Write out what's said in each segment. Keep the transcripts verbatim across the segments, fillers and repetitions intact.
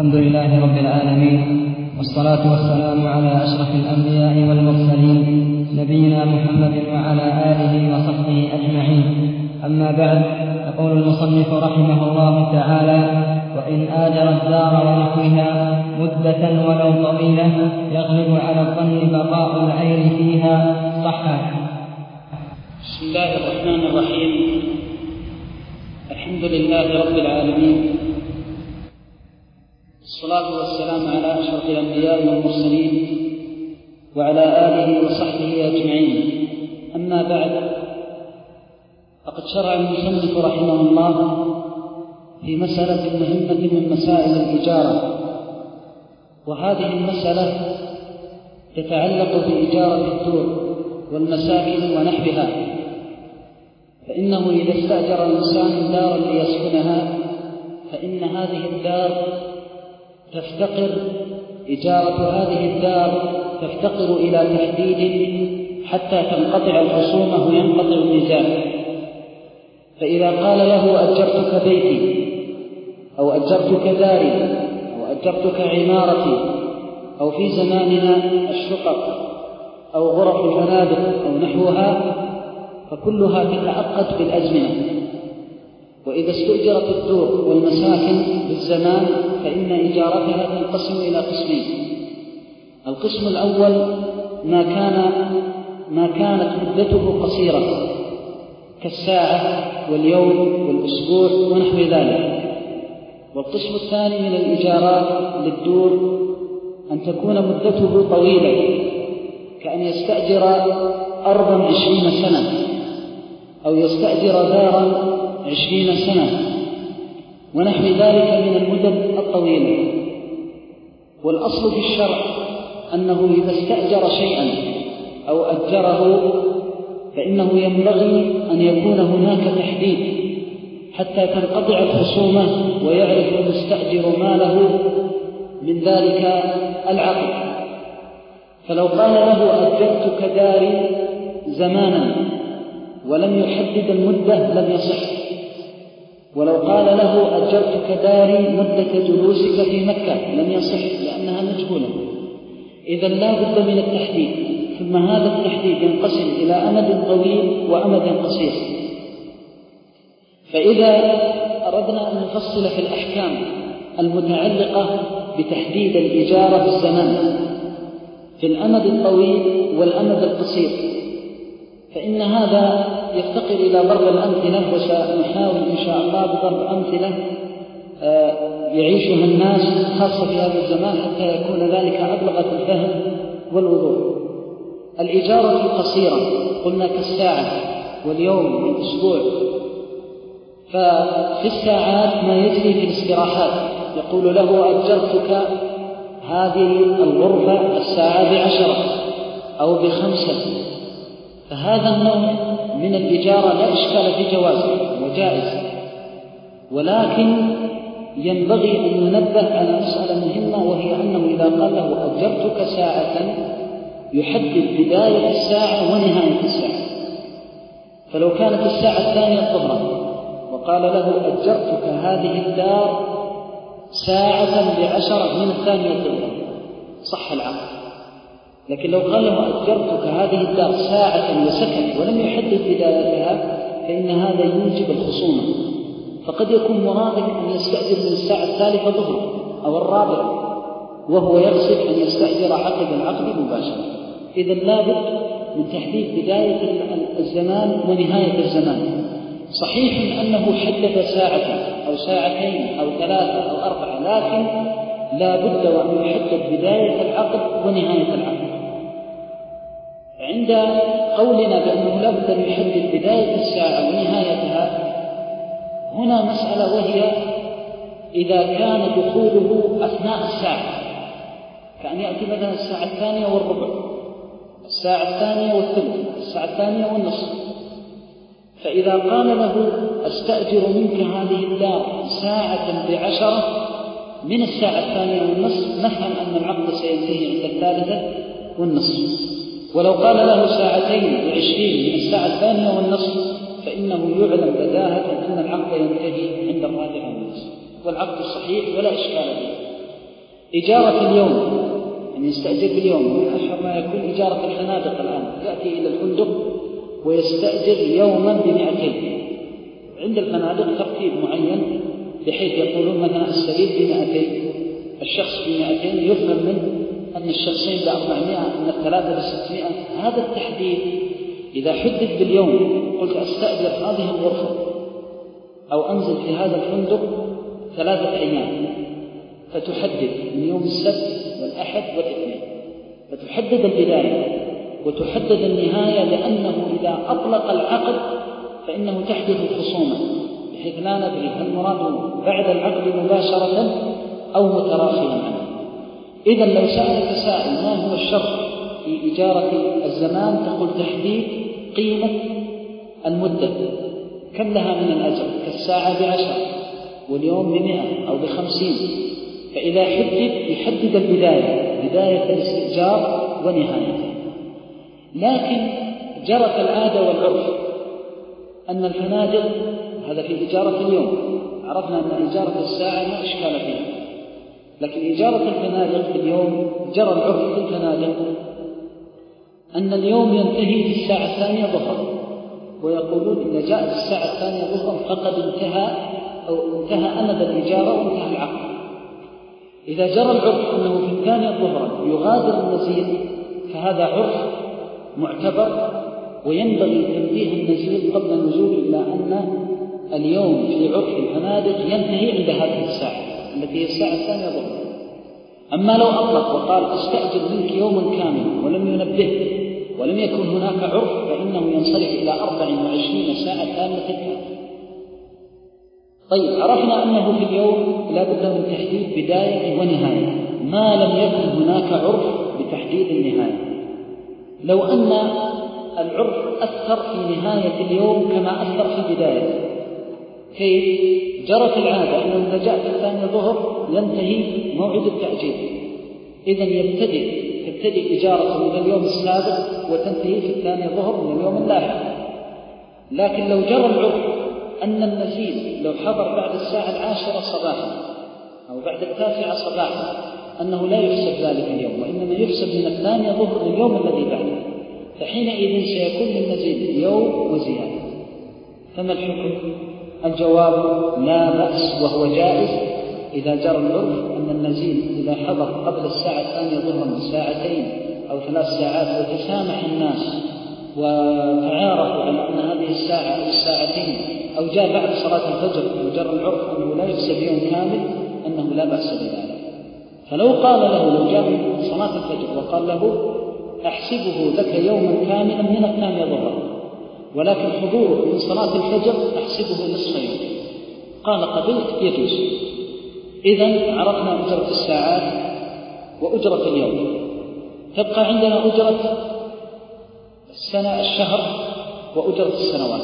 الحمد لله رب العالمين، والصلاة والسلام على أشرف الأنبياء والمرسلين نبينا محمد وعلى آله وصحبه أجمعين. أما بعد، يقول المصنف رحمه الله تعالى: وإن آجر الدار ونحوها مدة ولو طويلة يغلب على الظن بقاء العين فيها صحا. بسم الله الرحمن الرحيم. الحمد لله رب العالمين، الصلاة والسلام على أشرف الأنبياء والمرسلين وعلى آله وصحبه أجمعين. أما بعد، فقد شرع المصنف رحمه الله في مسألة مهمة من مسائل الإجارة، وهذه المسألة تتعلق بإجارة الدور والمساكن ونحوها. فإنه إذا استأجر الإنسان دارا ليسكنها فإن هذه الدار تفتقر إجارة هذه الدار تفتقر إلى تحديد حتى تنقطع الخصومة وينقطع النزاع. فإذا قال له أجرتك بيتي أو أجرتك داري أو أجرتك عمارتي أو في زماننا الشقق أو غرف الفنادق أو نحوها، فكلها تتعقد بالأزمنة. وإذا استؤجرت الدور والمساكن بالزمان فإن إجارتها تنقسم إلى قسمين. القسم الأول ما كان ما كانت مدته قصيرة كالساعة واليوم والأسبوع ونحو ذلك. والقسم الثاني من الإيجارات للدور أن تكون مدته طويلة، كأن يستأجر أرضا عشرين سنة أو يستأجر دارا عشرين سنة ونحو ذلك من المدد الطويلة. والأصل في الشرع أنه إذا استأجر شيئا أو أجره فإنه ينبغي أن يكون هناك تحديد حتى تنقطع الخصومة ويعرف المستأجر ما له من ذلك العقد. فلو قال له أجرتك داري زمانا ولم يحدد المدة لم يصح. ولو قال له أجرتك داري مدة جلوسك في مكة لم يصح لأنها مجهولة. إذا لا بد من التحديد، ثم هذا التحديد ينقسم إلى أمد طويل وأمد قصير. فإذا أردنا أن نفصل في الأحكام المتعلقة بتحديد الإجارة بالزمان في الأمد الطويل والأمد القصير، فإن هذا يفتقر إلى ضرب الأمثلة، وسنحاول إن شاء الله بضرب أمثلة يعيشها الناس خاصة في هذا الزمان حتى يكون ذلك أبلغ في الفهم والوضوح. الإجارة القصيرة قلنا كالساعة واليوم والأسبوع، ففي الساعات ما يجري في الاستراحات، يقول له أجرتك هذه الغرفة الساعة بعشرة أو بخمسة، فهذا النوع من الإجارة لا إشكال في جوازه وجائز. ولكن ينبغي أن ننبه على مسألة مهمة، وهي أنه إذا قال له أجرتك ساعة يحدد بداية الساعة ونهاية الساعة. فلو كانت الساعة الثانية ظهرا وقال له أجرتك هذه الدار ساعة بعشرة من الثانية ظهرا صح العقد. لكن لو قال له أجرتك هذه الدار ساعة وسكن ولم يحدد بدايتها فإن هذا يوجب الخصومة. فقد يكون مرادك أن يستأجر من الساعة الثالثة ظهرا أو الرابعة وهو يقصد أن يستأجر عقب العقد مباشرة. إذا لابد من تحديد بداية الزمان ونهاية الزمان. صحيح أنه حدد ساعة أو ساعتين أو ثلاثة أو أربعة، لكن لا بد وأن يحدد بداية العقد ونهاية العقد. عند قولنا بأنه لا بد أن يحدد بداية الساعة ونهايتها، هنا مسألة، وهي إذا كان دخوله أثناء الساعة، كأن يأتي مثلا الساعة الثانية والربع، الساعة الثانية والثلث، الساعة الثانية والنصف، فإذا قال له أستأجر منك هذه الدار ساعة بعشرة من الساعة الثانية والنصف، نفهم أن العقد سينتهي عند الثالثة والنصف. ولو قال له ساعتين وعشرين من الساعة الثانية والنصف فإنه يعلم بداهة أن العقد ينتهي عند الرابعة والنصف، والعقد الصحيح ولا إشكال فيه. إجارة اليوم، يعني يستأجر باليوم، من أشهر ما يكون إجارة الفنادق الآن، يأتي إلى الفندق ويستأجر يوما بمئتين. عند الفنادق ترتيب معين بحيث يقولون مثلا السرير بمئتين، الشخص بمئتين، يفهم منه أن الشخصين بأربعمائة، أن الثلاثة بستمائة. هذا التحديد إذا حدد باليوم، قلت أستأجر هذه الغرفة أو أنزل في هذا الفندق ثلاثة أيام، فتحدد من يوم السبت والأحد والاثنين، فتحدد البداية وتحدد النهاية، لأنه إذا أطلق العقد فإنه تحدث الخصومة، بحيث لا ندري هل مراد بعد العقد مباشرة أو متراخيا عنه. إذا لو سألك سائل ما هو الشرط في إجارة الزمان، تقول تحديد قيمة المدة، كم لها من الأجر، كالساعة بعشرة واليوم بمئة أو بخمسين. فإذا حدد يحدد البداية، بداية الاستئجار ونهايته. لكن جرت العادة والعرف أن الفنادق، هذا في إجارة اليوم، عرفنا أن إجارة الساعة لا إشكال فيها، لكن إجارة الفنادق في اليوم جرى العرف في الفنادق أن اليوم ينتهي في الساعة الثانية ظهرا، ويقولون إذا جاءت الساعة الثانية ظهرا فقد انتهى أو انتهى أمد الإجارة وانتهى العقد. إذا جرى العرف أنه في الثانية ظهرا يغادر النزيل، فهذا عرف معتبر، وينبغي تنبيه النزيل قبل النزول إلى أن اليوم في عرف الفنادق ينتهي عند هذه الساعة التي هي الساعة الثانية ظهرا. أما لو أطلق وقال أستأجر منك يوما كاملا ولم ينبه ولم يكن هناك عرف، فإنه ينصرف إلى أربع وعشرين ساعة تامة. طيب، عرفنا أنه في اليوم لا بد من تحديد بداية ونهاية، ما لم يكن هناك عرف بتحديد النهاية. لو أن العرف أثر في نهاية اليوم كما أثر في بدايته، كيف؟ جرت العادة أنه إذا جاءت الثانية ظهر ينتهي موعد التأجير، إذن يبتدئ تبتدئ إجارة من اليوم السابق وتنتهي في الثانية ظهر من اليوم اللاحق. لكن لو جرى العرف أن النزيل لو حضر بعد الساعة العاشرة صباحا أو بعد التاسعة صباحا، أنه لا يحسب ذلك اليوم، وإنما يحسب من الثانية ظهر لليوم الذي بعده، فحينئذ سيكون للنزيل يوم وزيادة. فما الحكم؟ الجواب لا بأس وهو جائز إذا جرى العرف أن النزيل إذا حضر قبل الساعة الثانية ظهرا بساعتين أو ثلاث ساعات وتسامح الناس وتعارفوا على أن هذه الساعة أو الساعتين، أو جاء بعد صلاة الفجر وجرى العرف أنه لا يحسب يوم كامل، أنه لا بأس بذلك. فلو قال له، لو جاء من صلاة الفجر وقال له أحسبه لك يوما كاملا من الثانية ظهرا، ولكن حضوره من صلاة الفجر أحسبه نصف يوم، قال قبلت، يجوز. إذن عرفنا أجرة الساعات وأجرة اليوم. تبقى عندنا أجرة السنة، الشهر، وأجرة السنوات.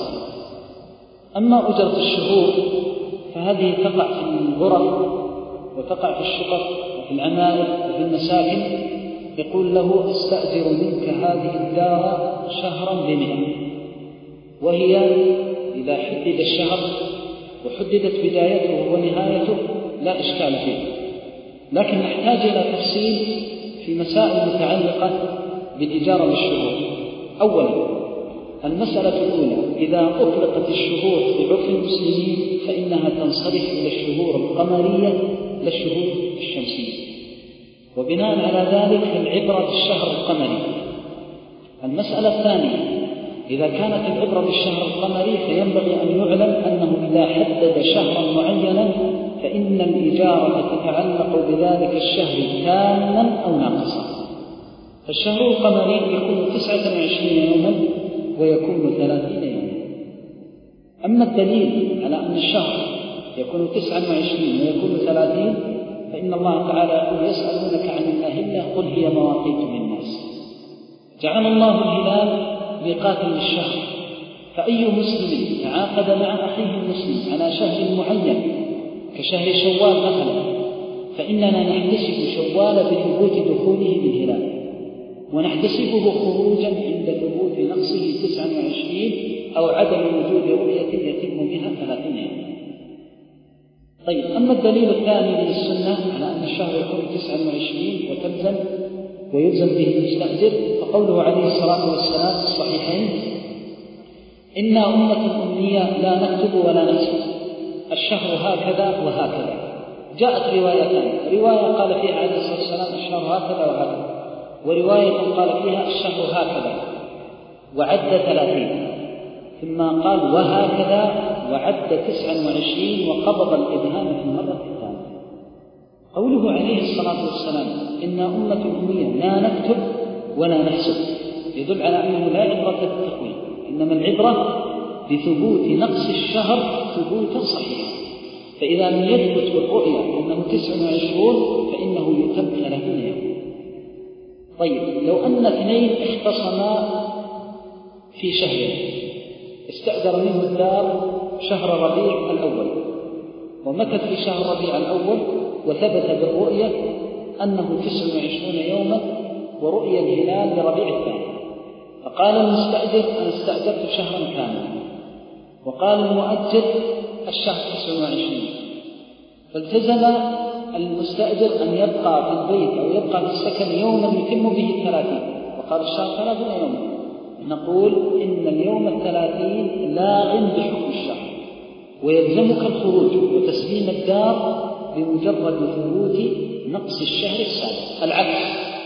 أما أجرة الشهور فهذه تقع في الغرف وتقع في الشقق وفي العمائر وفي المساكن. يقول له استأجر منك هذه الدار شهرا بمئة، وهي إذا حدد الشهر وحددت بدايته ونهايته لا إشكال فيه، لكن نحتاج إلى تفصيل في مسائل متعلقة بالإجارة للشهور. أولا، المسألة الأولى، إذا أطلقت الشهور في عرف المسلمين فإنها تنصرف إلى الشهور القمرية لا الشهور الشمسية، وبناء على ذلك العبرة بالشهر القمري. المسألة الثانية، إذا كانت العبرة بالشهر القمري فينبغي أن يعلم أنه إذا حدد شهرا معينا فإن الإجارة تتعلق بذلك الشهر تاما أو ناقصا. فالشهر القمري يكون تسعة وعشرين يوما ويكون ثلاثين يوما. أما الدليل على أن الشهر يكون تسعة وعشرين ويكون ثلاثين، فإن الله تعالى يقول يسألونك عن الأهلة قل هي مواقيت للناس. جعل الله الهلال ميقاتا للشهر، فأي مسلم تعاقد مع أخيه المسلم على شهر معين كشهر شوال مثلا، فإننا نحتسب شوال بثبوت دخوله بالهلال، ونحتسبه خروجا عند ثبوت نقصه تسعة وعشرين أو عدم وجود رؤية يتم بها ثلاثين يوما. طيب، أما الدليل الثاني من السنة على أن الشهر يكون تسعة وعشرين وتلزم ويلزم به المستأجر، فقوله عليه الصلاة والسلام في الصحيحين: إنا أمة أمية لا نكتب ولا نحسب، الشهر هكذا وهكذا. جاءت روايتان، رواية قال فيها عليه الصلاة والسلام الشهر هكذا وهكذا، ورواية قال فيها الشهر هكذا وعد ثلاثين، ثم قال وهكذا وعد تسعا وعشرين وقبض الإبهام في المرة الثانية. قوله عليه الصلاة والسلام إنا أمة أمية لا نكتب ولا نحسب يدل على أنه لا عبرة بالتقويم، إنما العبرة بثبوت نقص الشهر ثبوتا صحيحا. فإذا لم يثبت بالرؤيا أنه تسع وعشرون فإنه يتم ثلاثين يوم. طيب، لو أن اثنين اختصما في شهر، استأجر منه الدار شهر ربيع الأول ومكث في شهر ربيع الأول وثبت بالرؤية أنه تسع وعشرون يوما ورؤية الهلال لربيع الثاني، فقال المستأجر أنا استأجرت شهرا كاملا، وقال المؤجر الشهر تسع وعشرين، فالتزم المستأجر أن يبقى في البيت أو يبقى في السكن يوما يتم به الثلاثين، وقال الشهر ثلاثون يوما، نقول إن اليوم الثلاثين لاغ بحكم الشهر ويلزمك الخروج وتسليم الدار بمجرد ثبوت نقص الشهر السابق. العكس،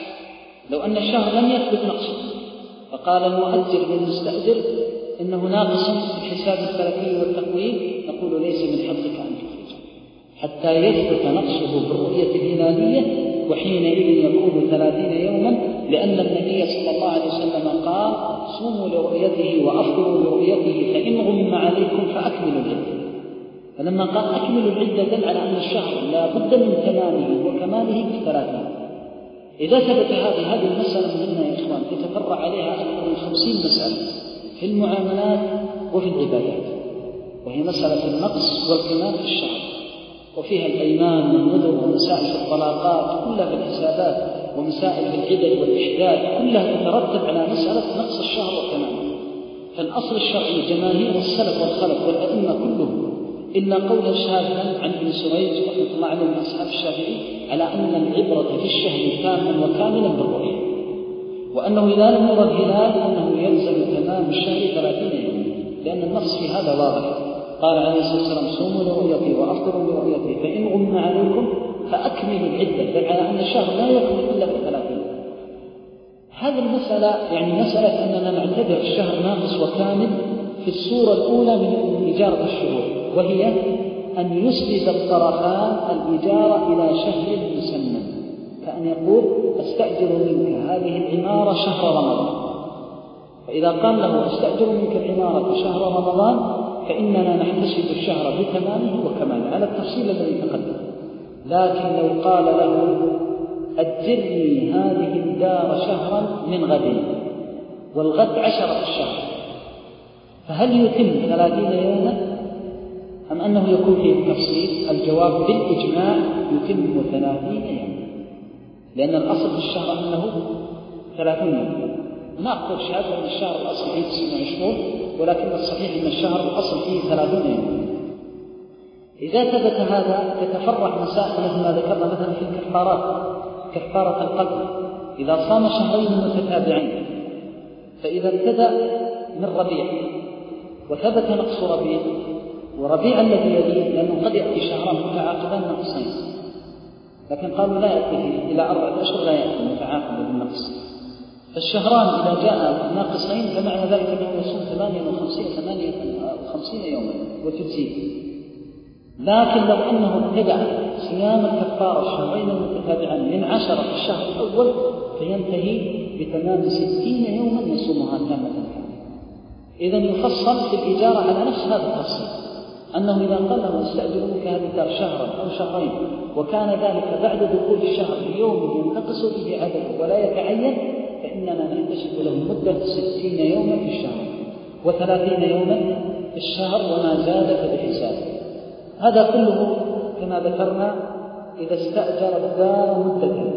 لو أن الشهر لم يثبت نقصه فقال المؤجر للمستأجر إنه ناقص في الحساب الفلكي والتقويم، نقول ليس من حقك أن تخرج حتى يثبت نقصه بالرؤية الهلالية، وحينئذ يكون ثلاثين يوما، لأن النبي صلى الله عليه وسلم قال صوموا لرؤيته وأفطروا لرؤيته فإن غم عليكم فأكملوا العدة. فلما قال أكملوا العدة دل على أن الشهر لا بد من تمامه وكماله بالثلاثين. إذا ثبت هذه هذه المسألة مهمة يا إخوان، تتفرع عليها أكثر من خمسين مسألة في المعاملات وفي العبادات، وهي مسألة النقص والكمال في الشهر، وفيها الأيمان والنذر ومسائل الطلاقات كلها في الحسابات، ومسائل في العدد والإحداد كلها تترتب على مسألة نقص الشهر وكماله. فالأصل الشرعي جماهير السلف والخلف والأئمة كلهم إلا قولا شاذا عن ابن سويد رحمه الله عليه من أصحاب الشافعي على أن العبرة في الشهر تاما وكاملا بالرؤية، وأنه إذا لم يرى الهلال أنه يلزم تمام الشهر ثلاثين يوما، لأن النص في هذا واضح. قال عليه الصلاة والسلام صوموا لرؤيتي وأفطروا لرؤيتي فإن غم عليكم فأكملوا العدة، بل على أن الشهر لا يكمل إلا بالثلاثين. هذه المسألة يعني مسألة أننا نعتبر الشهر ناقص وكامل في الصورة الأولى من إجارة الشهور، وهي أن يسند الطرفان الإجارة إلى شهر مسمى، كأن يقول أستأجر منك هذه العمارة شهر رمضان، فإذا قال له أستأجر منك العمارة شهر رمضان فإننا نحتسب الشهر بتمامه وكماله على التفصيل الذي تقدم. لكن لو قال له أجرني هذه الدار شهرا من غد، والغد عشرة الشهر، فهل يتم ثلاثين يوما أم أنه يكون فيه التفصيل؟ الجواب بالإجماع يتم ثلاثين يوما، لأن الأصل في الشهر أنه ثلاثين يوما. نأخذ شهادة أن الشهر الأصل فيه تسعة وعشرين، ولكن الصحيح أن الشهر الأصل فيه ثلاثين يوما. إذا ثبت هذا تتفرع مسائل مثل ما ذكرنا مثلا في الكفارات، كفارة القتل إذا صام شهرين متتابعين، فإذا ابتدأ من ربيع وثبت نقص ربيع وربيع الذي يليه، لأنه قد يأتي شهران متعاقبان نقصين، لكن قالوا لا يأتي إلى أربعة أشهر لا يأتي متعاقبا بالنقص، فالشهران إذا جاء ناقصين فمعنى ذلك أنه يصوم ثمانية وخمسين ثمانية وخمسين يوما وتجزيه. لكن لو أنه ابتدع صيام الكفارة الشهرين المتتابعين من عشرة في الشهر الأول فينتهي بتمام ستين يوما يصومها تامة كاملة. إذن يفصل في الإجارة على نفس هذا التفصيل، أنه إذا قال له استأجر منك هذه الدار شهرا أو شهرين وكان ذلك بعد دخول الشهر بيوم ينتقص به عدده ولا يتعين، فإننا نحتسب له مدة ستين يوما في الشهر وثلاثين يوما في الشهر وما زاد فبحسابه. هذا كله كما ذكرنا إذا استأجر الدار مدة.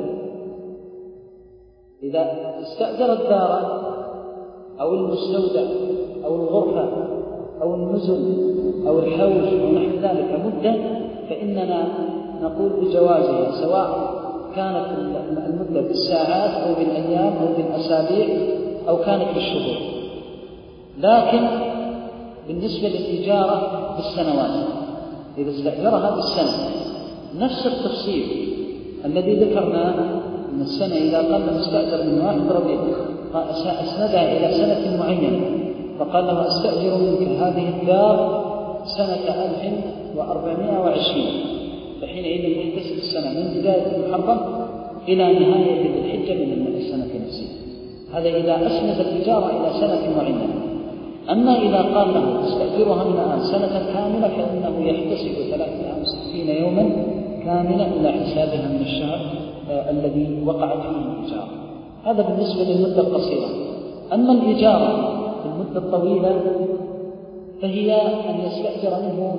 إذا استأجر الدار أو المستودع أو الغرفة أو النزل أو الحوش أو نحو ذلك مدة، فإننا نقول بجوازها، سواء كانت المدة بالساعات أو بالأيام أو بالأسابيع أو كانت بالشهور. لكن بالنسبة للإجارة بالسنوات، إذا استأجرها بالسنة نفس التفصيل الذي ذكرناه من السنة، إذا قال مستأجر من واحد ربيع أسندها إلى سنة معينة فقال له أستأجر منك هذه الدار سنة ألف وأربعمائة وعشرين، فحينئذ تحتسب السنة من بداية المحرم إلى نهاية ذي الحجة من السنة نفسها. هذا إذا أسند الإجارة إلى سنة معينة. أما إذا قال له تستأجرها من الآن سنة كاملة فإنه يحتسب ثلاثمائة وستين يوما كاملة إلى حسابها من الشهر آه الذي وقعت فيه الإجارة. هذا بالنسبة للمدة القصيرة. أما الإجارة في المدة الطويلة فهي أن يستأجر منه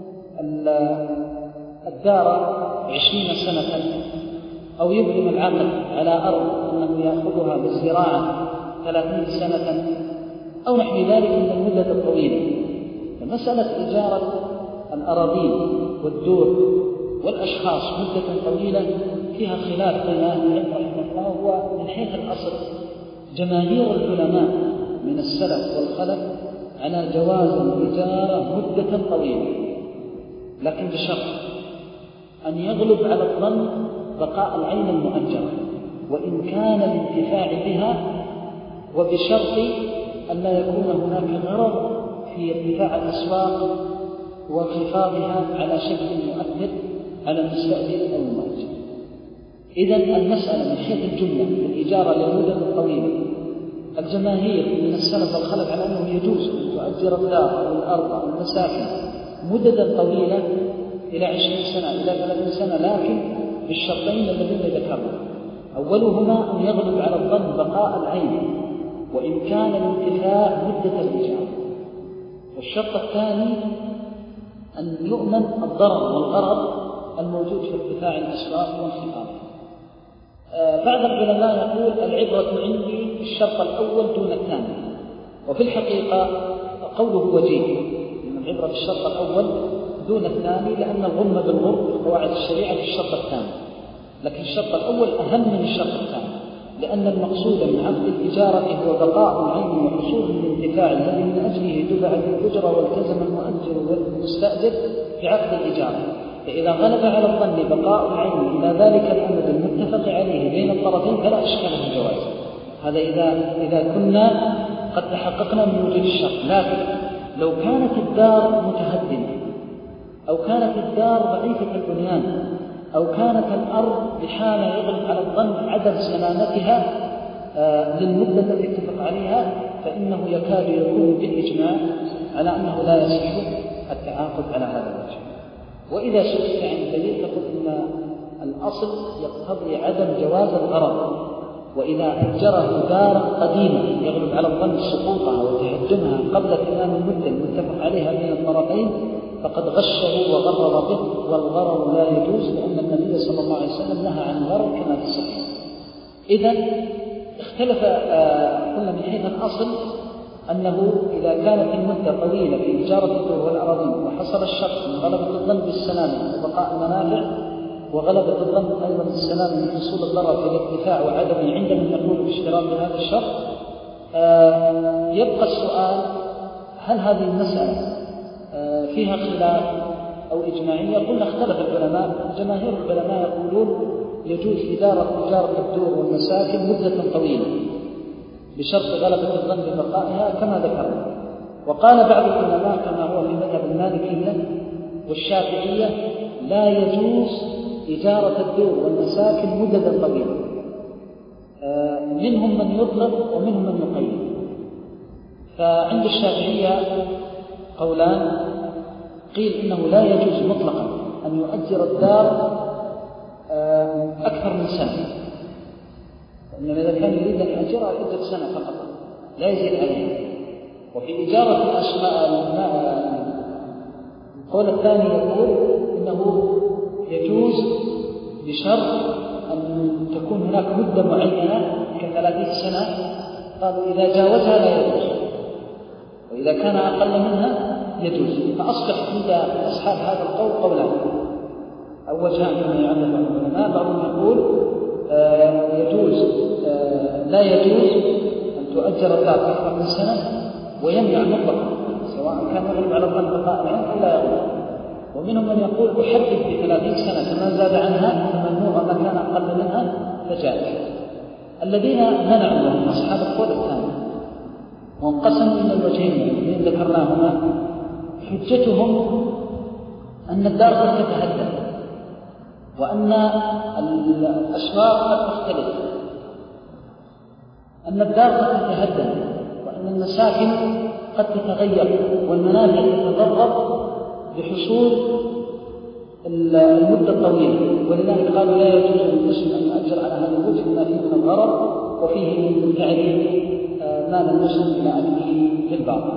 الدار عشرين سنة، أو يبرم العقد على أرض أنه يأخذها بالزراعة ثلاثين سنة أو نحو ذلك من المدة الطويلة. فمسألة إجارة الأراضين والدور والأشخاص مدة طويلة فيها خلاف بين أهل العلم رحمه الله. هو من حيث الأصل جماهير العلماء من السلف والخلف على جواز الإجارة مدة طويلة، لكن بشرط أن يغلب على الظن بقاء العين المؤجرة وإن كان الانتفاع بها، وبشرط أن لا يكون هناك غرض في ارتفاع الأسواق وانخفاضها على شكل مؤثر على المستأجر أو المؤجر. إذن المسألة من حيث الجملة الإجارة لمدة طويلة الجماهير من السلف والخلف على أنه يجوز أن تؤجر الدار أو الأرض أو المساكن مدة طويلة إلى عشرين سنة إلى ثلاثين سنة، لكن بالشرطين الذين ذكرنا. أولهما أن يغلب على الظن بقاء العين وإن كان الانتفاع مدة الإجارة، والشرط الثاني أن يؤمن الضرر والغرض الموجود في ارتفاع الأسواق وانخفاضها. آه بعض العلماء يقول العبرة عندي الشرط الأول دون الثاني، وفي الحقيقة قوله وجيه أن العبرة بالشرط الأول دون الثاني، لأن الغم بالغرب في قواعد الشريعة في الشرط الثاني، لكن الشرط الأول أهم من الشرط الثاني، لأن المقصود من عقد الإجارة هو بقاء العين وحصول الانتفاع الذي من أجله دفعت الأجرة والتزم المؤجر والمستأجر في عقد الإجارة. فإذا غلب على الظن بقاء العين إلى ذلك الأمد المتفق عليه بين الطرفين فلا إشكال في الجواز. هذا إذا إذا كنا قد تحققنا من وجود الشرط. لكن لو كانت الدار متهدمة أو كانت الدار ضعيفة البنيان أو كانت الأرض بحالة يغلب على الظن عدم سلامتها آه للمدة التي اتفق عليها، فإنه يكاد يكون بالإجماع على أنه لا يصح التعاقد على هذا الوجه. وإذا سئلت عن الدليل تقول إن الأصل يقتضي عدم جواز الغرض، وإذا أجره دار قديمة يغلب على الظن سقوطها وتهدمها قبل تمام المدة المتفق عليها بين الطرفين فقد غشه وغرر به، والغرر لا يجوز، لأن النبي صلى الله عليه وسلم نهى عن الغرر كما في الصحيح. إذن اختلف آه قلنا من حيث الأصل أنه إذا كانت المدة طويلة في إجارة الدور والأراضين وحصل الشرط من غلبة الظن بالسلامة وبقاء المنافع وغلبة الظن أيضا بالسلامة من حصول الضرر في الارتفاع وعدمه عندما نقول باشتراط هذا الشرط، آه يبقى السؤال هل هذه المسألة آه فيها خلاف أو إجماعية؟ قلنا اختلف العلماء. جماهير العلماء يقولون يجوز إدارة إجارة الدور والمساكن مدة طويلة بشرط غلبة الظن ببقائها كما ذكرنا. وقال بعض العلماء كما هو في مذهب المالكية والشافعية لا يجوز إجارة الدور والمساكن مدة طويلة، آه منهم من يطلق ومنهم من يقيد. فعند الشافعية قولان، قيل إنه لا يجوز مطلقا أن يؤجر الدار آه أكثر من سنة، إنما إذا كان يريد أن يؤجرها لمدة سنة فقط لا يزيد عليها. وفي إجارة الأشماء القول الثاني يقول إنه يجوز بشرط أن تكون هناك مدة معينة كثلاثين سنة، قالوا إذا جاوزها لا يجوز، وإذا كان أقل منها يجوز. فأصبح عند أصحاب هذا القول قولان، أو وجهان كما يعرف العلماء. بعضهم يقول آه يجوز آه لا يجوز أن تؤجر الدار أكثر من سنة ويمنع مطلقا، سواء كان يغلب على الظن بقاء العين أو لا يغلب. ومنهم من يقول أحدد بثلاثين سنة، فما زاد عنها فممنوع، ما كان أقل منها فجائز. الذين منعوا هم أصحاب القول الثاني، وانقسموا من الوجهين الذين ذكرناهما. حجتهم أن الدار قد تتهدم، وأن الأسواق قد تختلف، أن الدار قد تتهدم، وأن المساكن قد تتغير، والمنافع تتضرر بحصول المدة الطويلة. ولذلك قالوا لا يجوز للمسلم أن يؤجر على هذا الوجه ما فيه من الضرر وفيه من تعريف مال المسلم إلى أكله في الباطل.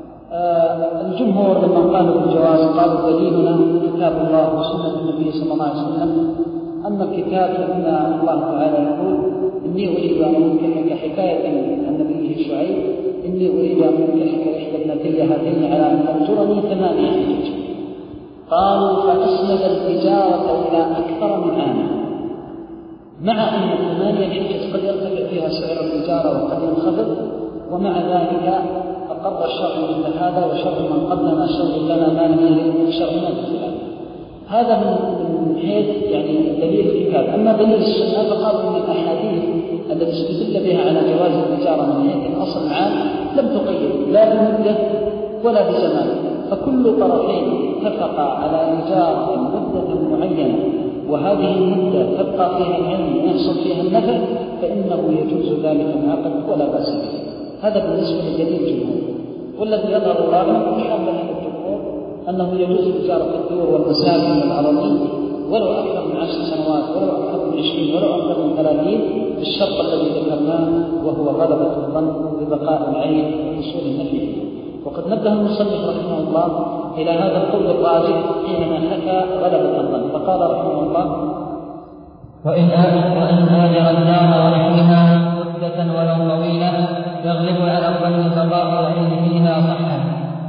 الجمهور لما قالوا بالجواز قالوا دليلنا كتاب الله وسنة النبي صلى الله عليه وسلم. أما الكتاب فإن الله تعالى يقول إني أريد أن أنكحك حكاية عن نبيه شعيب، إني أريد أن أنكحك إحدى ابنتي هاتين على أن تأجرني ثمانية حجج. قالوا فأسند التجارة إلى أكثر من عام، مع أن ثمانية حجج قد يرتفع فيها سعر التجارة وقد ينخفض، ومع ذلك أقر الشرع مثل هذا، وشر من قبلنا شر لنا ما لم يرد شرعنا مثل هذا. هذا من حيث يعني دليل الكتاب. أما دليل السنة فقالوا أن الأحاديث التي استدل بها على جواز التجارة من حيث الأصل العام لم تقيد لا بمدة ولا بزمان، فكل طرفين اتفقا على إيجار مدة معينة وهذه المدة تبقى فيها العلم ويحصل فيها النفع فإنه يجوز ذلك العقد ولا بأس به. هذا بالنسبة لدليل الجمهور. والذي يظهر الراغب وشامل الجمهور أنه يجوز التجارة في الدور والمساكن والأراضي ولو أكثر من عشر سنوات ولو أكثر من عشرين ولو أكثر من ثلاثين بالشرط الذي ذكرناه وهو غلبة الظن ببقاء العين وحصول النفع. وقد نبه المصنف رحمه الله إلى هذا القول الراجح حينما حكى غلبة الظن، فقال رحمه الله: وإن آجر الدار ونحوها مدة ولو طويلة يغلب على الظن بقاء العين فيها صحة.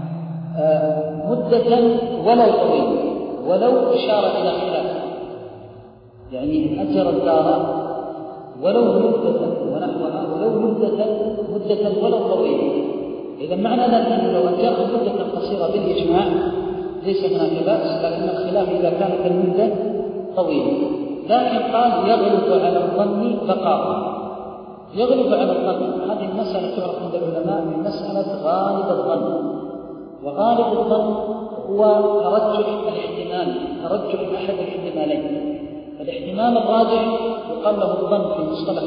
آه مدة ولو طويلة، ولو إشارة إلى خلاف، يعني أجر الدار ولو مدة ونحوها ولو مدة مدة ولو طويلة. إذا معنى ذلك أنه لو أجر مدة قصيرة بالإجماع ليس هناك بأس، لكن الخلاف إذا كانت المدة طويلة. لكن قال يغلب على الظن بقاء. يغلب على الظن هذه المسألة تعرف عند العلماء من مسألة غالب الظن، وغالب الظن هو ترجح الاحتمال، ترجح أحد الاحتمالين. الاحتمال الراجح يقال له الظن في مصطلح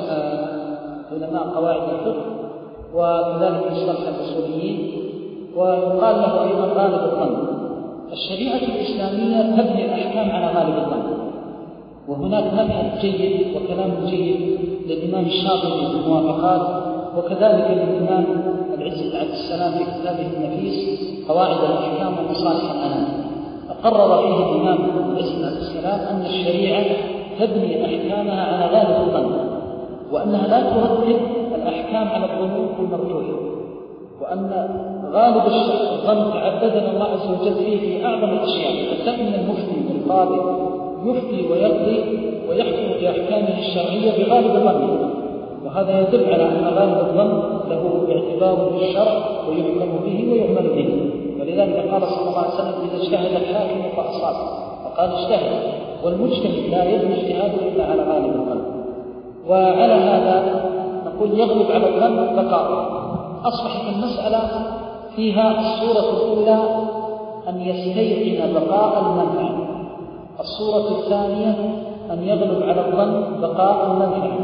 علماء قواعد الفقه وكذلك في مصطلح الأصوليين، ويقال له أيضا غالب الظن. الشريعة الإسلامية تبني الأحكام على غالب الظن، وهناك مبحث جيد وكلام جيد للإمام الشاطبي في الموافقات، وكذلك للإمام العز بن عبد السلام في كتابه النفيس قواعد الأحكام ومصالح الأنام. قرر فيه الإمام العز بن عبد السلام أن الشريعة تبني أحكامها على غالب الظن، وأنها لا ترتب الأحكام على الظنون المرجوحة، وأن غالب الظن تعبدنا الله عز وجل فيه في أعظم الأشياء، حتى إن المفتي القاضي يفتي ويقضي ويحكم بأحكامه الشرعية بغالب ظنه، وهذا يدل على أن غالب الظن له اعتبار في الشرع ويحكم به ويعمل به. ولذلك قال صلى الله عليه وسلم: إذا اجتهد الحاكم فأصاب، فقال اجتهد، والمجتهد لا يبني اجتهاده إلا على غالب الظن. وعلى هذا نقول يغلب على الظن بقاء. أصبحت المسألة فيها الصورة الأولى أن يستيقن بقاء المنفعة، الصورة الثانية أن يغلب على الظن بقاء المنفعة،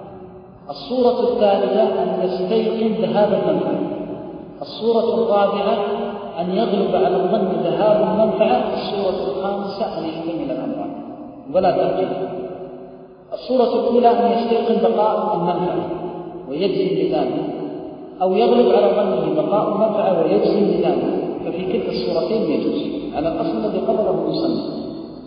الصورة الثالثة أن يستيقن ذهاب المنفعة، الصورة الرابعة أن يغلب على الظن ذهاب المنفعة، الصورة الخامسة أن يحتمل الأمران ولا ترجيح. الصورة الأولى أن يستيقن بقاء المنفعة ويجزم بذلك، أو يغلب على ظنه بقاء المنفعة ويجزم بذلك، ففي كلتا الصورتين يجوز على الأصل الذي قرره المصنف.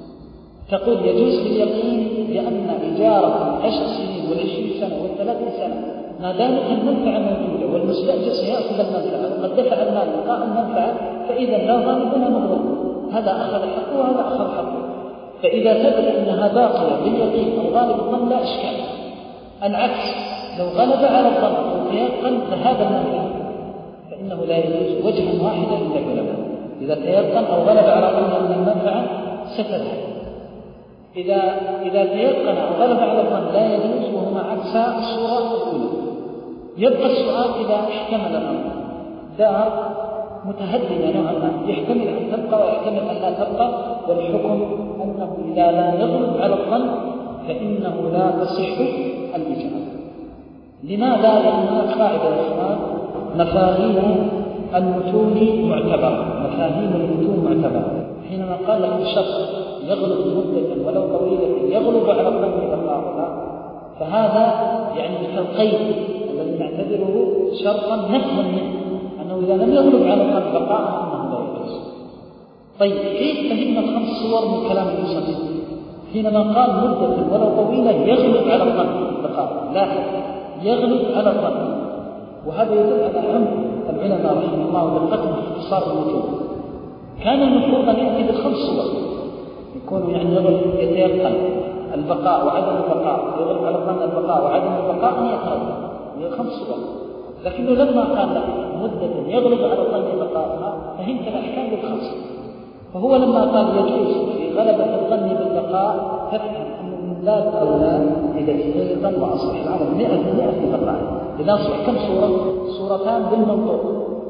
تقول يجوز باليقين لأن إجارة عشر سنين والعشرين سنة والثلاثين سنة ما دامت المنفعة موجودة والمستأجر سيأخذ المنفعة وقد دفع المال بقاء المنفعة، فإذا لا ظالم ولا مظلوم، هذا أخذ حقه وهذا أخذ حقه. فإذا ثبت أنها باقية باليقين أو غالب الظن لا إشكال. العكس لو غلب على الظن أو تيقن فهذا المنفعة فإنه لا يجوز وجها واحدا عند العلماء. إذا تيقن أو غلب على ظن أن المنفعة سفلها. إذا إذا تيقن أو غلب على الظن لا يجوز، وهما عكس الصورة الأولى. يبقى السؤال إذا احتمل الأمر دار متهدمة نوعا ما، يحتمل أن تبقى ويحتمل أن لا تبقى، والحكم أنه إذا لا يغلب على الظن فإنه لا تصح الإجابة. لماذا؟ لأن هناك قاعدة يا إخوان: مفاهيم المتون معتبرة. مفاهيم المتون معتبرة. حينما قال لك شخص يغلب مدة ولو طويلة يغلب على الظن بقاؤها، فهذا يعني القيد الذي نعتبره شرطا نفهم منه أنه إذا لم يغلب على الظن بقاءها أنه لا يجوز. طيب كيف فهمنا الخمس صور من كلام المصنف حينما قال مدة ولو طويلة يغلب على الظن بقاءها؟ لا، يغلب على الظن، وهذا يدل على عمق العلماء رحمه الله ودقتهم في اختصار الوجود. كان المفروض أن يأتي بالخمس صور يكون يعني يغلب يتيقن البقاء وعدم البقاء، يغلب على الظن البقاء وعدم البقاء أن يتردد، هي خمس صور. لكنه لما قال لك مدة يغلب على الظن بقاءها فهمت الأحكام بالخمس. فهو لما قال يجوز في غلبة الظن بالبقاء تفهم أنه من باب أولى إذا استيقن وأصبح العمل مئة بالمئة في بقاء. إذا أصبح كم صورة؟ صورتان بالمنطوق.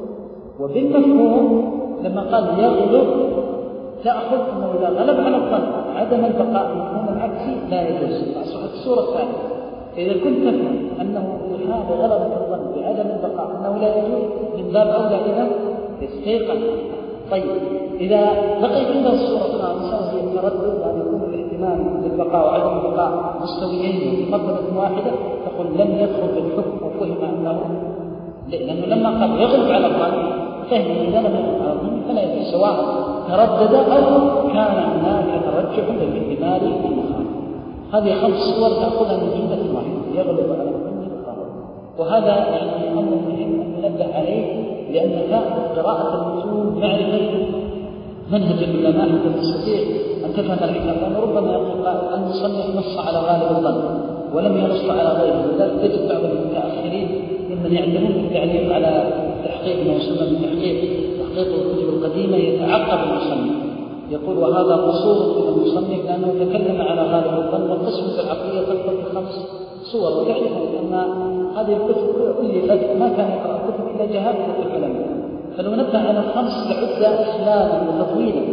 وبالمفهوم لما قال يغلب تأخذ أنه إذا غلب على الظن عدم البقاء مفهوم العكسي لا يجوز، فأصبحت الصورة الثانية. إذا كنت تفهم أنه في حال غلبة الظن بعدم البقاء أنه لا يجوز من باب أولى إذا استيقن. طيب إذا بقيت عند الصورة الخامسة وهي التردد أن يكون الاحتمال للبقاء وعدم البقاء مستويين في مرتبة واحدة، تقول لم يدخل بالحكم وفهم أنه، لأنه لما قال يغلب على الظن فهم إذا لم يغلب على الظن فلا يجوز، سواء تردد أو كان هناك ترجح للاحتمال المخالف. هذه خمس صور تأخذها من جملة واحدة: يغلب على الظن بالقرار. وهذا يعني أمر مهم أن ننبه عليه، لأن فائدة قراءة المتون معرفة منهج العلماء حتى تستطيع أن تفهم الأحكام. لأن ربما يقول قائل المصنف نص على غالب الظن ولم ينص على غيره، ولذلك تجد بعض المتأخرين ممن يعتمدون التعليق على تحقيق ما يسمى بالتحقيق تحقيق الكتب القديمة يتعقب المصنف، يقول وهذا قصور من المصنف لأنه تكلم على غالب الظن، والقسمة العقلية تقتضي خمس صور. وتعرفون أن هذه الكتب ألفت ما كان يقرأ الكتب إلا جهابذة العلماء، فلو نبه على الخمس لعد إخلالا وتطويلا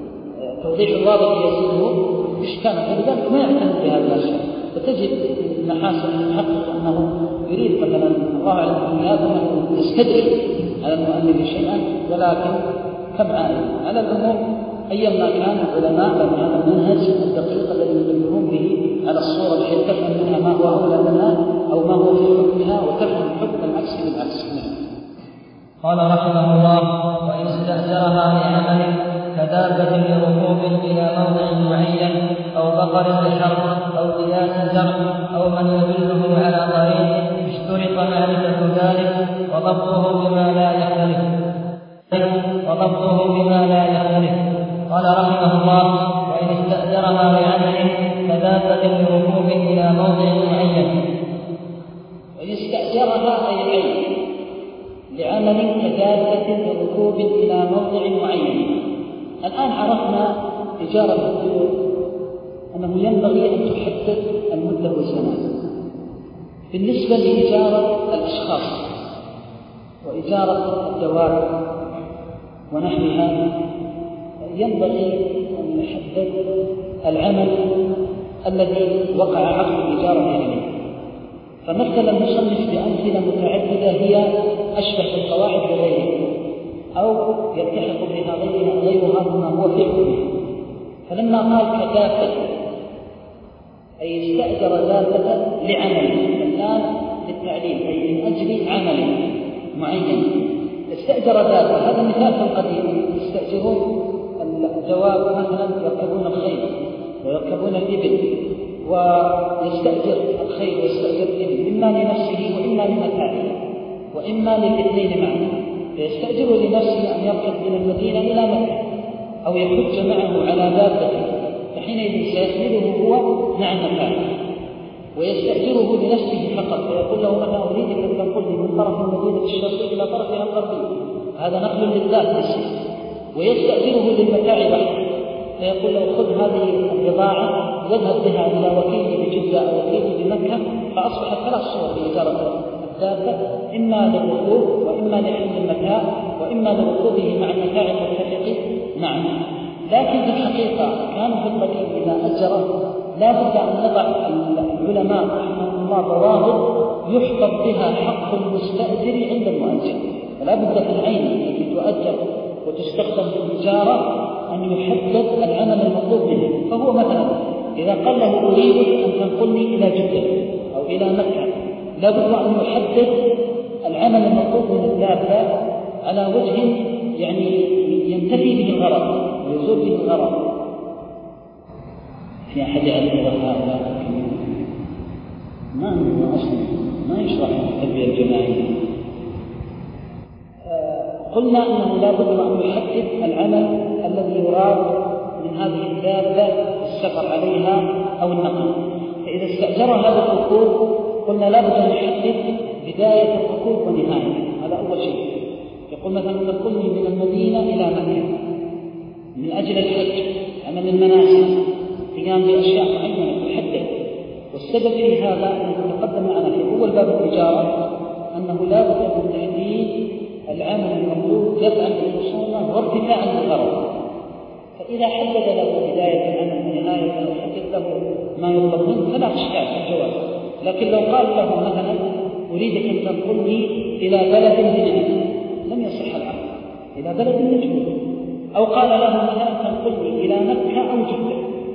توضيح الواضح يزيده إشكالا، فلذلك ما يعتمد بهذه الأشياء. فتجد محاسن المحقق أنه يريد مثلا الله أعلم أنه يستدرك على المؤمن شيئا، ولكن كم عائل على الأمور أيما كان العلماء لهم هذا المنهج الدقيق الذي يدلون به على الصورة بحيث تفهم منها ما هو أولى منها أو ما هو في حكمها، وتفهم حكم العكس بالعكس. قال رحمه الله: وإن استأجرها لعمل كدابة لركوب إلى موضع معين أو بقر لحرب أو قياس زرع أو من يدله على طريق اشترط معرفة ذلك وضبطه بما لا يختلف وضبطه بما لا يختلف قال رحمه الله: وإن استأجرها لعمل كدابة لركوب إلى موضع معين. وإن استأجرها أي عين لعمل كدابة لركوب إلى موضع معين. الآن عرفنا إجارة الدور أنه ينبغي أن تحدد المدة والزمان. بالنسبة لإجارة الأشخاص وإجارة الدواب ونحوها ينبغي أن يحدد العمل الذي وقع عقد الإجارة عليه. فمثل المصنف بأمثلة متعددة هي أشبه القواعد بغيرها أو يلتحق بها غيرها غيرها مما هو في حكمها. فلما قال كدابة أي استأجر دابة لعمل، الآن للتعليل أي من أجل عمل معين استأجر دابة. هذا مثال في القديم، يستأجرون الدواب مثلا يركبون الخيل ويركبون الإبل، ويستأجر الخيل ويستأجر الإبل إما لنفسه وإما لمتاعه وإما للاثنين معا. فيستأجر لنفسه أن يركب من المدينة إلى مكة أو يحج معه على دابته فحينئذ سيحمله هو مع المتاع ويستأجره لنفسه فقط، ويقول له مثلا أريدك أن تنقلني من طرف المدينة الشرقي إلى طرفها الغربي، هذا نقل للذات نفسه، ويستأجره للمتاع بحث، فيقول له خذ هذه البضاعة واذهب بها إلى وكيلي بجدة أو وكيلي بمكة، فأصبح ثلاث صور لإدارة الدابة، إما للركوب وإما لحمل المتاع وإما لركوبه مع المتاع المتفق معه. لكن في الحقيقة كان في القديم إذا أجره لا بد أن نضع العلماء رحمهم الله ضوابط يحفظ بها حق المستأجر عند المؤجر، فلا بد في العين التي تؤجر وتستخدم في التجارة أن يحدد العمل المطلوب منه. فهو مثلا إذا قال له أريد أن تنقلني إلى جدة أو إلى مكة، لا بد أن يحدد العمل المطلوب من الدابة على وجه يعني ينتفي به الغرض ويزول به الغرض. في أحد أدلة هؤلاء ما ما أصلا ما يشرح التربية الجماعية. قلنا أنه لا بد أن يحدد العمل الذي يراد من هذه الدابة السفر عليها أو النقل. فإذا استأجر هذا الركوب قلنا لا بد أن يحدد بداية الركوب ونهاية، هذا أول شيء. يقول مثلا تنقلني من المدينة إلى مكة من أجل الحج، عمل المناسك، قيام بأشياء معينة تحدد. والسبب في هذا أنه تقدم معنا في أول باب التجارة أنه لا بد من تحديد العمل المطلوب دفعا للخصومة وارتفاعا للغرض. فإذا حدد له بداية العمل ونهاية أو حدد له ما يطلب منه فلا إشكال في الجواز. لكن لو قال له مثلا أريدك أن تنقلني إلى بلد مجهول لم يصح العمل إلى بلد مجهول، أو قال له مثلا تنقلني إلى مكة أو جدة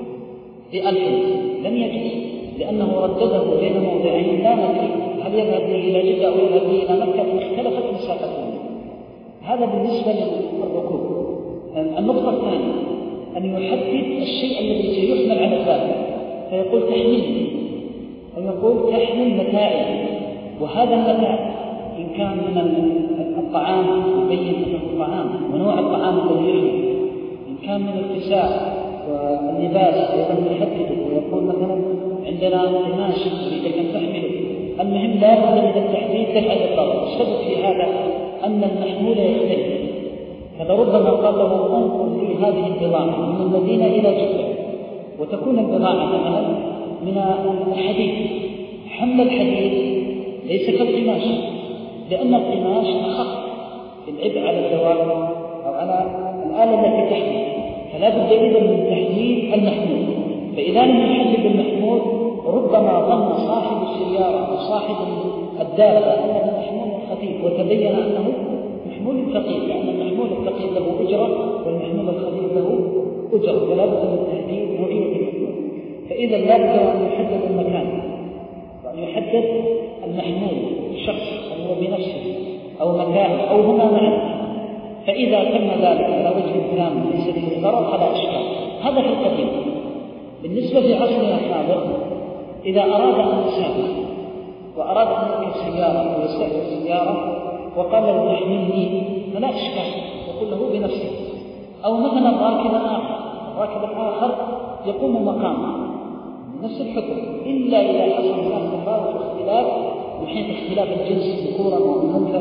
بألف لم يجوز، لأنه ردده بين موضعين لا ندري هل يذهب به إلى جدة أو يذهب به إلى مكة، فاختلفت مسافتهم. هذا بالنسبة للركوب. النقطة الثانية أن يحدد الشيء الذي سيحمل على الدابة، فيقول تحميل أو يقول تحمل متاعي، وهذا المتاع إن كان من الطعام يبين أنه الطعام ونوع الطعام الذي يحمل، إن كان من الكساء واللباس أيضا يحدده ويقول مثلا عندنا قماش يريد أن تحمله. المهم لا بد من التحديد دفع للضرر. السبب في هذا أن المحمول يختلف، فلربما قال له انقل لي هذه البضاعة من المدينة إلى جدة، وتكون البضاعة مثلا من الحديد. حمل الحديد ليس كالقماش، لأن القماش أخف العبء على الدواب أو على الآلة التي تحمل، فلا بد إذا من تحديد المحمول. فإذا لم يحدد المحمول ربما ظن صاحب السيارة أو صاحب الدابة أنه محمول خفيف وتبين أنه محمول ثقيل، لأن المحمول الثقيل له أجرة والمحمول الخفيف له أجرة، فلا بد من تحديد نوعية المحمول. فإذا لا بد أن يحدد المكان وأن يحدد المحمول الشخص أو هو بنفسه أو مكانه أو هما معا. فإذا تم ذلك على وجه تام ليس به ضرر فلا إشكال. هذا في القديم. بالنسبة لعصرنا الحاضر إذا أراد أن يسافر وأراد أن يركب سيارة أو يستأجر سيارة وقال له تحملني فلا إشكال، يقول له بنفسه. أو مثلا راكب آخر راكب آخر يقوم مقامه نفس الحكم، إلا إذا حصل هناك تفاوت واختلاف من حيث اختلاف الجنس ذكورا وأنثى،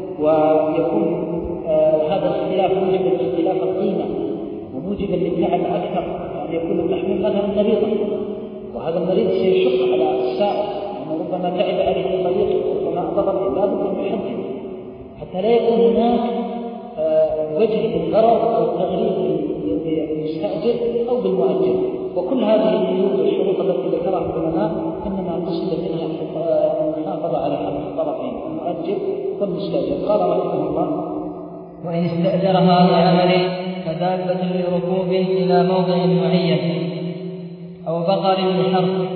ويكون آه هذا الاختلاف موجبا لاختلاف القيمة وموجبا للتعب أكثر، يعني يكون المحمول مثلا مريضا وهذا المريض سيشق على السائق لأنه ربما تعب عليه الطريق وربما أضر، لا بد أن يحدد حتى لا يكون هناك آه وجه للغرض أو التغريب بالمستأجر أو بالمؤجر. وكل هذه القيود والشروط التي ذكرها العلماء إنما قصد منها المحافظة على حق الطرفين المؤجر والمستأجر. قال رحمه الله: وإن استأجرها لعمل كدابة لركوب إلى موضع معين أو بقر لحرث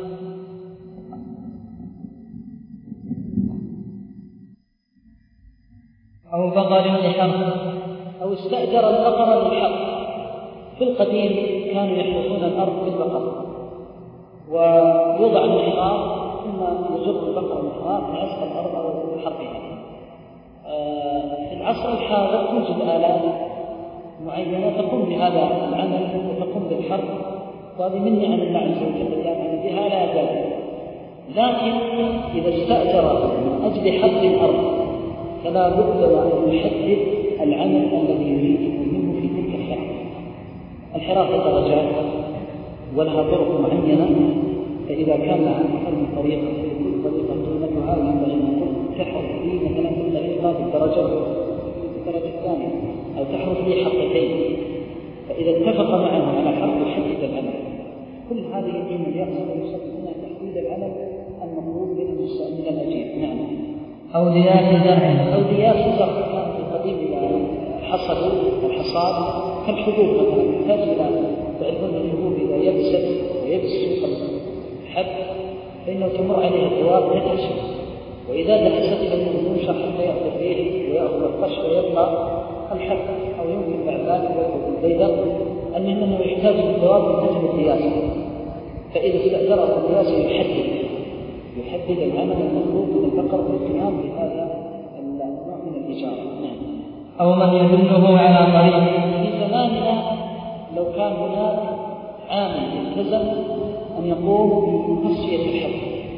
أو بقر لحرث أو استأجر البقر للحرث. في القديم كانوا يحرثون الأرض بالبقر ويوضع المحراب ثم يجر البقر المحراب لعسق الأرض أو حرثها. في العصر الحاضر توجد آلات معينة تقوم بهذا العمل وتقوم بالحرث وهذه مني عن الله عز وجل لأن بها لا يزال. لكن إذا استأجر من أجل حق الأرض فلا بد وأن يحدد العمل الذي يريده منه في تلك الحرف. الحراسة درجات ولها طرق معينة، فإذا كان لها أكثر من طريقة كل طريقة قيمتها وينبغي أن تحرف فيه مثلا في طريقة بالدرجة بالدرجة الثانية أو تحرف فيه حرفتين، فإذا اتفق معه على حرف يحدد العمل. كل هذه القيمة يقصد يسمونها تحديد العمل المطلوب من الأجير. نعم. أو دياس زرع أو دياس زرع كان في القديم إلى حصد الحصاد كالحبوب مثلا يحتاج إلى تعرفون الحبوب إذا يبست ويبس سوق الحب فإنه تمر عليها الدواب تدهش، وإذا دهست فإنه حتى يأخذ ريح ويأخذ القش ويبقى الحب، أو يمكن بعد ذلك يأخذ البيضة. المهم أنه يحتاج الدواب من أجل الدياسة، فإذا استأجره الدياسة يحدد يحدد العمل المطلوب من البقر والقيام بهذا النوع من الإجارة. نعم. أو من يدله على طريق. في زماننا لو كان هناك عامل يلتزم أن يقوم بتصفية الحب،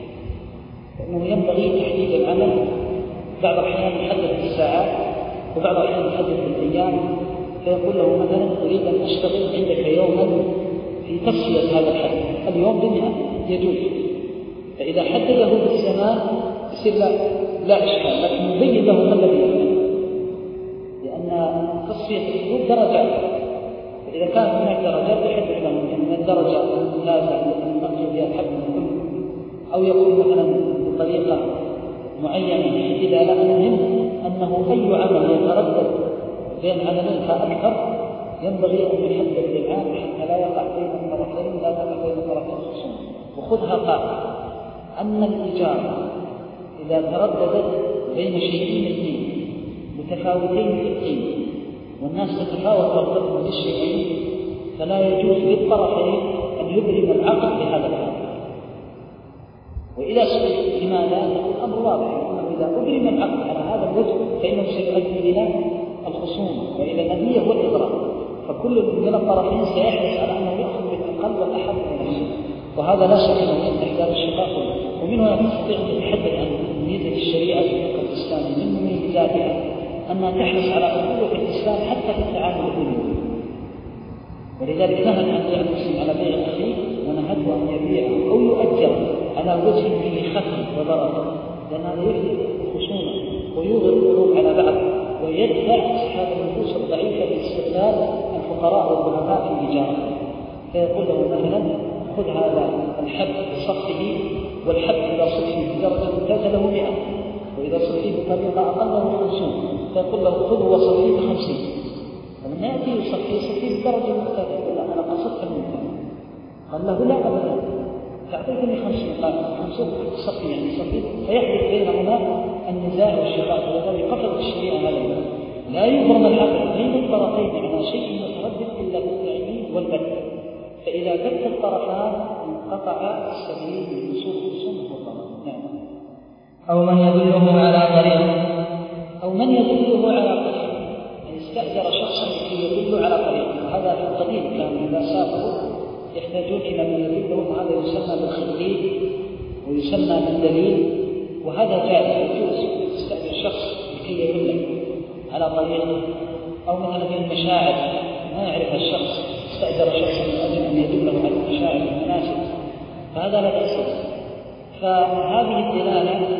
فإنه ينبغي تحديد العمل، بعض الأحيان يحدد بالساعات وبعض الأحيان يحدد بالأيام، فيقول له مثلا أريد أن أشتغل عندك يوما في تصفية هذا الحب، اليوم بمئة يجوز. فإذا حدده بالزمان يصير لا, لا إشكال، لكن يبين له ما الذي يفعل، لأن تصفية الحدود درجات، فإذا كان هناك درجات يحدد له من الدرجة الثالثة التي نقصد بها الحب كله، أو يقول مثلا بطريقة معينة يحددها له. المهم أنه أي عمل يتردد بين عملين فأكثر ينبغي أن يحدد للعامل حتى لا يقع بين الطرفين لا تقع بين الطرفين خصوصا. وخذها قاعدة أن الإيجار إذا ترددت بين شيئين اثنين متفاوتين في القيمة والناس تتفاوت رغبتهم بالشيئين فلا يجوز للطرفين أن يبرم العقد بهذا العقد. وإذا سئل لماذا؟ الأمر واضح، أنه إذا أبرم العقد على هذا الوجه فإنه سيؤدي إلى الخصومة وإلى الأذية والإضرار، فكل من الطرفين سيحرص على أنه يأخذ بالأقل والأحد من نفسه، وهذا لا شك أنه من إحداث الشقاق. ومن هنا تستطيع أن تحدد عن ميزة الشريعة في الفقه الإسلامي من مميزاتها أنها تحرص على أخوة الإسلام حتى في التعامل الدنيوي، ولذلك نهى عن بيع المسلم على بيع أخيه ونهته أن يبيع أو يؤجر على وجه فيه خطر وضرر، لأن هذا يحدث خصومة ويوغر القلوب على بعض ويدفع أصحاب النفوس الضعيفة لاستغلال الفقراء والضعفاء في الإيجار. فيقول له مثلا خذ هذا الحب بصفه، والحب إذا صفه بدرجة ممتازة له مئة، وإذا صفه بطريقة أقل له خمسون، فيقول له خذ وصفه بخمسين. فمن يأتي يصفه صفه بدرجة ممتازة يقول له أنا قصدت الممتاز، قال له لا أبدا تعطيتني خمسين، قال خمسين صفي يعني صفي، فيحدث بينهما النزاع والشقاق. ولذلك قصدت الشريعة هذا لا يبرم العقد بين الطرفين على شيء متردد إلا بالتعيين والبت، فإذا بت الطرفان انقطع السبيل من وصول الخصومة والضمان. نعم. أو من يدله على طريق. أو من يدله على طريق، يعني استأجر شخصا لكي يدل على طريق. هذا في القديم كان إذا سافروا يحتاجون إلى من يدلهم، هذا يسمى بالخليل ويسمى بالدليل، وهذا جائز يجوز استأجر شخص لكي يدلك على طريق. أو مثلا في المشاعر ما يعرف الشخص استأجر شخصا من أجل أن يدله على المشاعر المناسب، فهذا لا بأس. فهذه الدلالة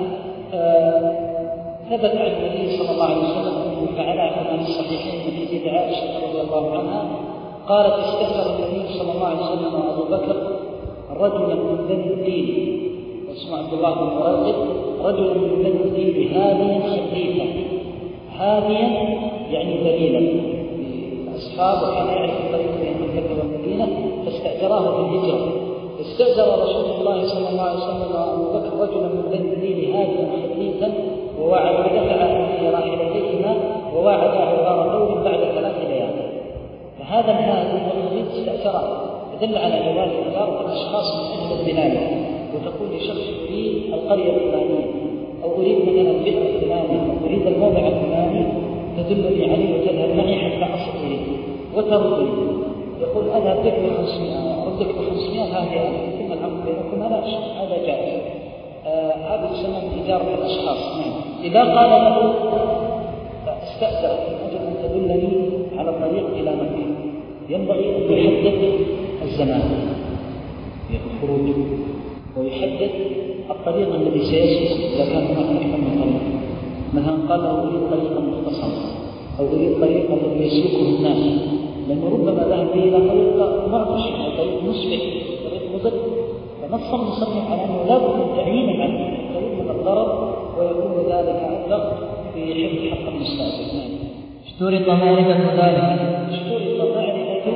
ثبت عن النبي صلى الله عليه وسلم أنه فعلها كما في الصحيحين من حديث عائشة رضي الله عنها قالت استأجر النبي صلى الله عليه وسلم وأبو بكر رجلا من بني الدين واسمه عبد الله بن مرقد، رجلا من بني الدين هاديا خفيفا. هاديا يعني دليلا أصحاب وكان يعرف الطريق بين مكة والمدينة، فاستأجراه في الهجرة. استأجر رسول الله صلى الله عليه وسلم وأبو بكر رجلا من بني الدين هاديا خفيفا ووعد ودفع في راحلتيهما ووعداه غار ثور بعد ثلاث ليال. فهذا الهادي والخفيف استأجره، فدل على جواز إدارة الأشخاص من أجل الولاية، وتقول لشخص أريد القرية الفلانية أو أريد مثلا البئر الفلاني أو أريد الموضع الفلاني تدلني عليه وتذهب معي حتى أصل إليه وتردني. يقول يقول أذهب بك بخمسمائة أردك بخمسمائة هذه ألف ثم العقد بينكم لا شيء، هذا جائز. آه هذا يسمى إجارة الأشخاص. نعم. إذا قال له استأذن أجل أن تدلني على طريق إلى مكة، ينبغي أن يحدد الزمان للخروج ويحدد الطريق الذي سيسلك إذا كان هناك أكثر من طريق. مثلا قال له أريد طريقا مختصرا أو أريد طريقا الذي يسلكه الناس، لأنه ربما ذهب به إلى طريق معطش أو طريق مسبح طريق مضر، فنص المصنف على أنه لا بد من تعيين عنه الطريق من الضرر ويكون ذلك أبلغ في حفظ حق المستأجر. اشترط معرفة ذلك اشترط معرفة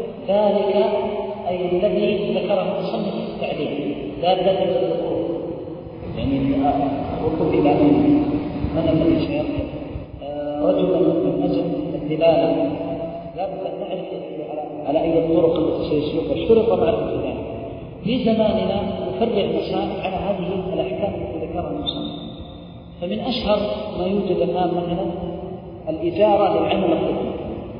ذلك أي الذي ذكره المصنف في التعليم، لا دليل الوقوف، يعني الوقوف إلى أين من الذي سيركب رجلا من أجل الدلالة، لا بد أن نعرف على أي الطرق التي سيسلكها. اشترط معرفة ذلك. في زماننا نفرع مسائل على هذه الأحكام التي ذكرها المصنف. فمن أشهر ما يوجد الآن مثلا الإجارة للعمل الطبي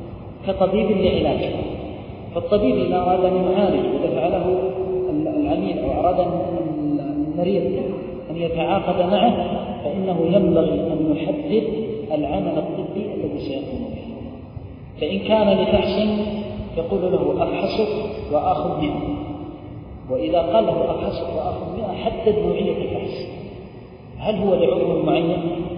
كطبيب لعلاج. فالطبيب إذا أراد أن يعالج ودفع له العميل أو أراد المريض أن يتعاقد معه، فإنه ينبغي أن يحدد العمل الطبي الذي سيقوم به. فإن كان لفحص يقول له أفحصك وآخذ مئة، وإذا قال له أفحصك وآخذ مئة حدد نوعية الفحص، هل هو لعذر معين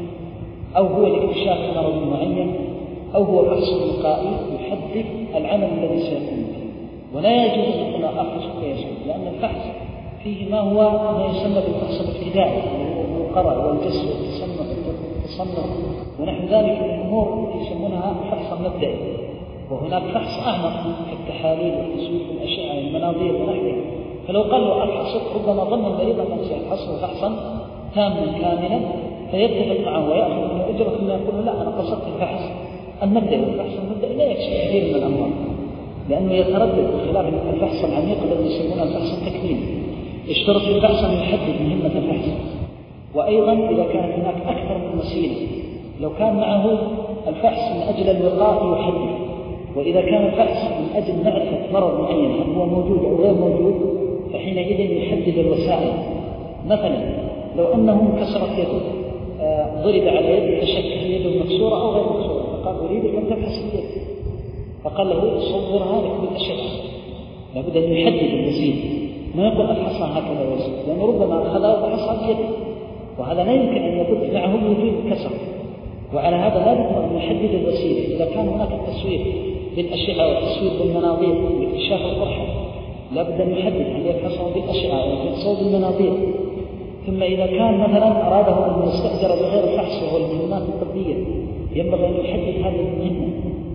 أو هو لاكتشاف مرض معين أو هو فحص وقائي، يحدد العمل الذي سيقوم به. ولا يجوز أن يقول أفحصك ويسكت، لأن الفحص فيه ما هو ما يسمى بالفحص الابتدائي وهو القرع والجس والتصنع والتصنع ونحو ذلك من الأمور التي يسمونها فحصا مبدئي. وهناك فحص أعمق كالتحاليل والتصوير والأشعة والمناظير ونحوها. فلو قال له أفحصك ربما ظن المريض أنه سيفحصه فحصا تاما كاملا فيتفق معه ويأخذ منه أجره، ثم يقول لا أنا قصدت الفحص المبدئي. الفحص المبدئي لا يكشف كثير من الأمراض لأنه يتردد، بخلاف الفحص العميق الذي يسمونه الفحص التكميلي. اشترط في الفحص أن يحدد مهمة الفحص. وأيضا إذا كانت هناك أكثر من وسيلة، لو كان معه الفحص من أجل الوقاء يحدد، وإذا كان الفحص من أجل معرفة مرض معين هل هو موجود أو غير موجود فحينئذ يحدد الوسائل. مثلا لو أنه انكسرت يده آه ضرب على يده فشك هل يده مكسورة أو غير مكسورة، فقال أريدك أن تفحص اليد، فقال له صورها لك بالأشعة. لابد أن يحدد الوسيلة، ما يقول أفحصها هكذا وسيلة، لأنه ربما أخذها وفحصها بيده، وهذا لا يمكن أن يكون معه وجود كسر. وعلى هذا لا بد أن يحدد الوسيلة. إذا كان هناك التصوير بالأشعة والتصوير بالمناظير لاكتشاف القرحة لا بد أن يحدد هل يفحصه بالأشعة أو يفحصه بالمناظير. ثم إذا كان مثلا أراده أن يستأجر بغير فحص وهو المهمات الطبية ينبغي أن يحدد هذه المهمة.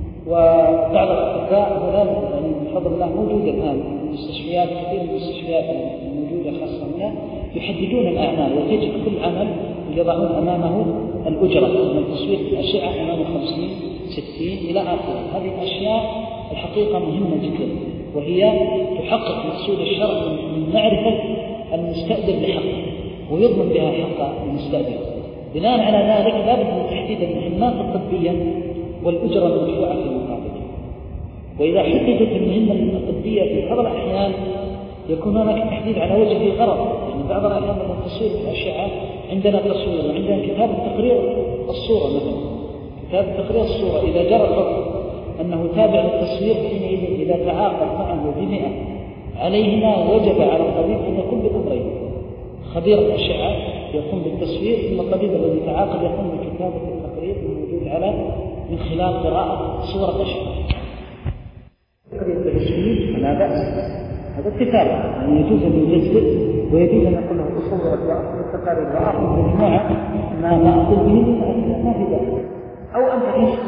وبعض الأطباء هذا يعني بفضل الله موجود الآن المستشفيات، كثير من المستشفيات الموجودة خاصة هنا يحددون الأعمال، وتجد كل عمل يضعون أمامه الأجرة من التصوير بالأشعة أمامه خمسين ستين إلى آخره. هذه الأشياء الحقيقة مهمة جدا، وهي تحقق مقصود الشرع من معرفة المستأجر بحقه ويضمن بها حق المستأجر. بناء على ذلك لا بد من تحديد المهمات الطبية والأجرة المدفوعة في مقابلها. وإذا حددت المهمة الطبية في بعض الأحيان يكون هناك تحديد على وجه الغرض، يعني بعض الأحيان من التصوير بالأشعة عندنا تصوير وعندنا كتاب تقرير الصورة. مثلا كتاب تقرير الصورة إذا جرى الحكم أنه تابع للتصوير حينئذ إذا تعاقد معه بمئة عليهما وجب على الطبيب أن يكون بالأمرين: خبير الأشعة يقوم بالتصوير، ثم الطبيب الذي تعاقد يقوم بكتابة التقرير الموجود على من خلال قراءة صور الأشعة. تقرير بالتصوير فلا بأس، هذا اتفاق يعني يجوز أن يجزئ ويجوز أن يقول له تصورت وأخذ التقارير وأخذ مجموعة ما نأخذ به ما في ذلك. أو أن تعيش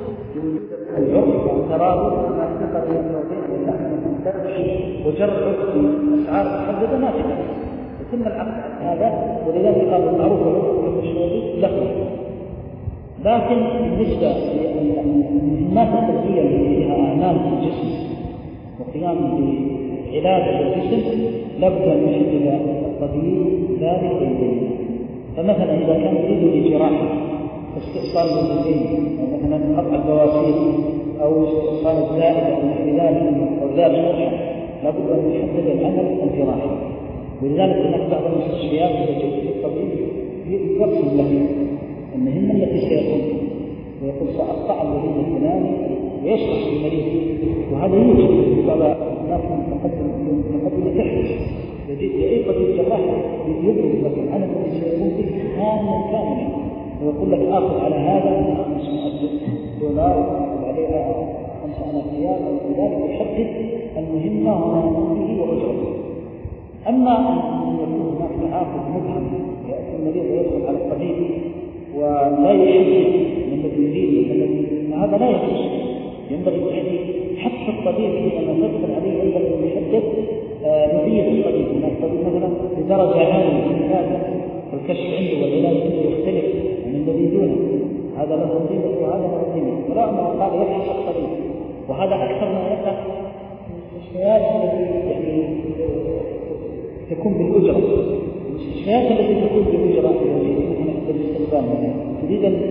العرف والترابط ما اتفق بين الموضوع واللحم والمنتج وجرد أسعار محددة ما في ذلك، يتم العقد هذا. ولذلك قال المعروف والعرف والمشروط له. لكن بالنسبة للمهمات الطبية التي فيها أعمال في الجسم وقيام بعلاج الجسم لابد أن يحدد الطبيب ذلك ويبين. فمثلا إذا كان يريد لجراحة استئصال اليدين أو مثلا قطع البواسير أو صارت زائدة أو نحو ذلك أو ذات مرحلة لابد أن يحدد العمل الجراحي. ولذلك هناك بعض المستشفيات إذا جئت للطبيب يرسم له المهمة التي سيقوم ويقول سأقطع الذي الفلاني ويشرح للمريض، وهذا يوجد بعض الناس من مقدمة تحدث يجد أي طبيب جراح يبرز لك العمل الذي سيقوم به كاملا كاملا ويقول لك آخذ على هذا خمسمائة دولار وعليها خمسة آلاف ريال وذلك يحدد المهمة وما يقوم به وأجره. أما أن يكون هناك تعاقد مبهم يأتي المريض ويدخل على الطبيب ولا يحدد من الذي يريد الذي هذا لا يجوز، ينبغي التحديد. حتى الطبيب لما تدخل عليه ينبغي أن يحدد نوعية الطبيب. هناك طبيب مثلا بدرجة عالية من هذا الكشف عنده والعلاج عنده يختلف عن الذي دونه، هذا له قيمة وهذا له قيمة، فلا أنه قال يبحث الطبيب. وهذا أكثر ما يقع في المستشفيات التي يعني تكون بالأجرة. المستشفيات التي تكون بالأجرة في الاستخدام تريد أن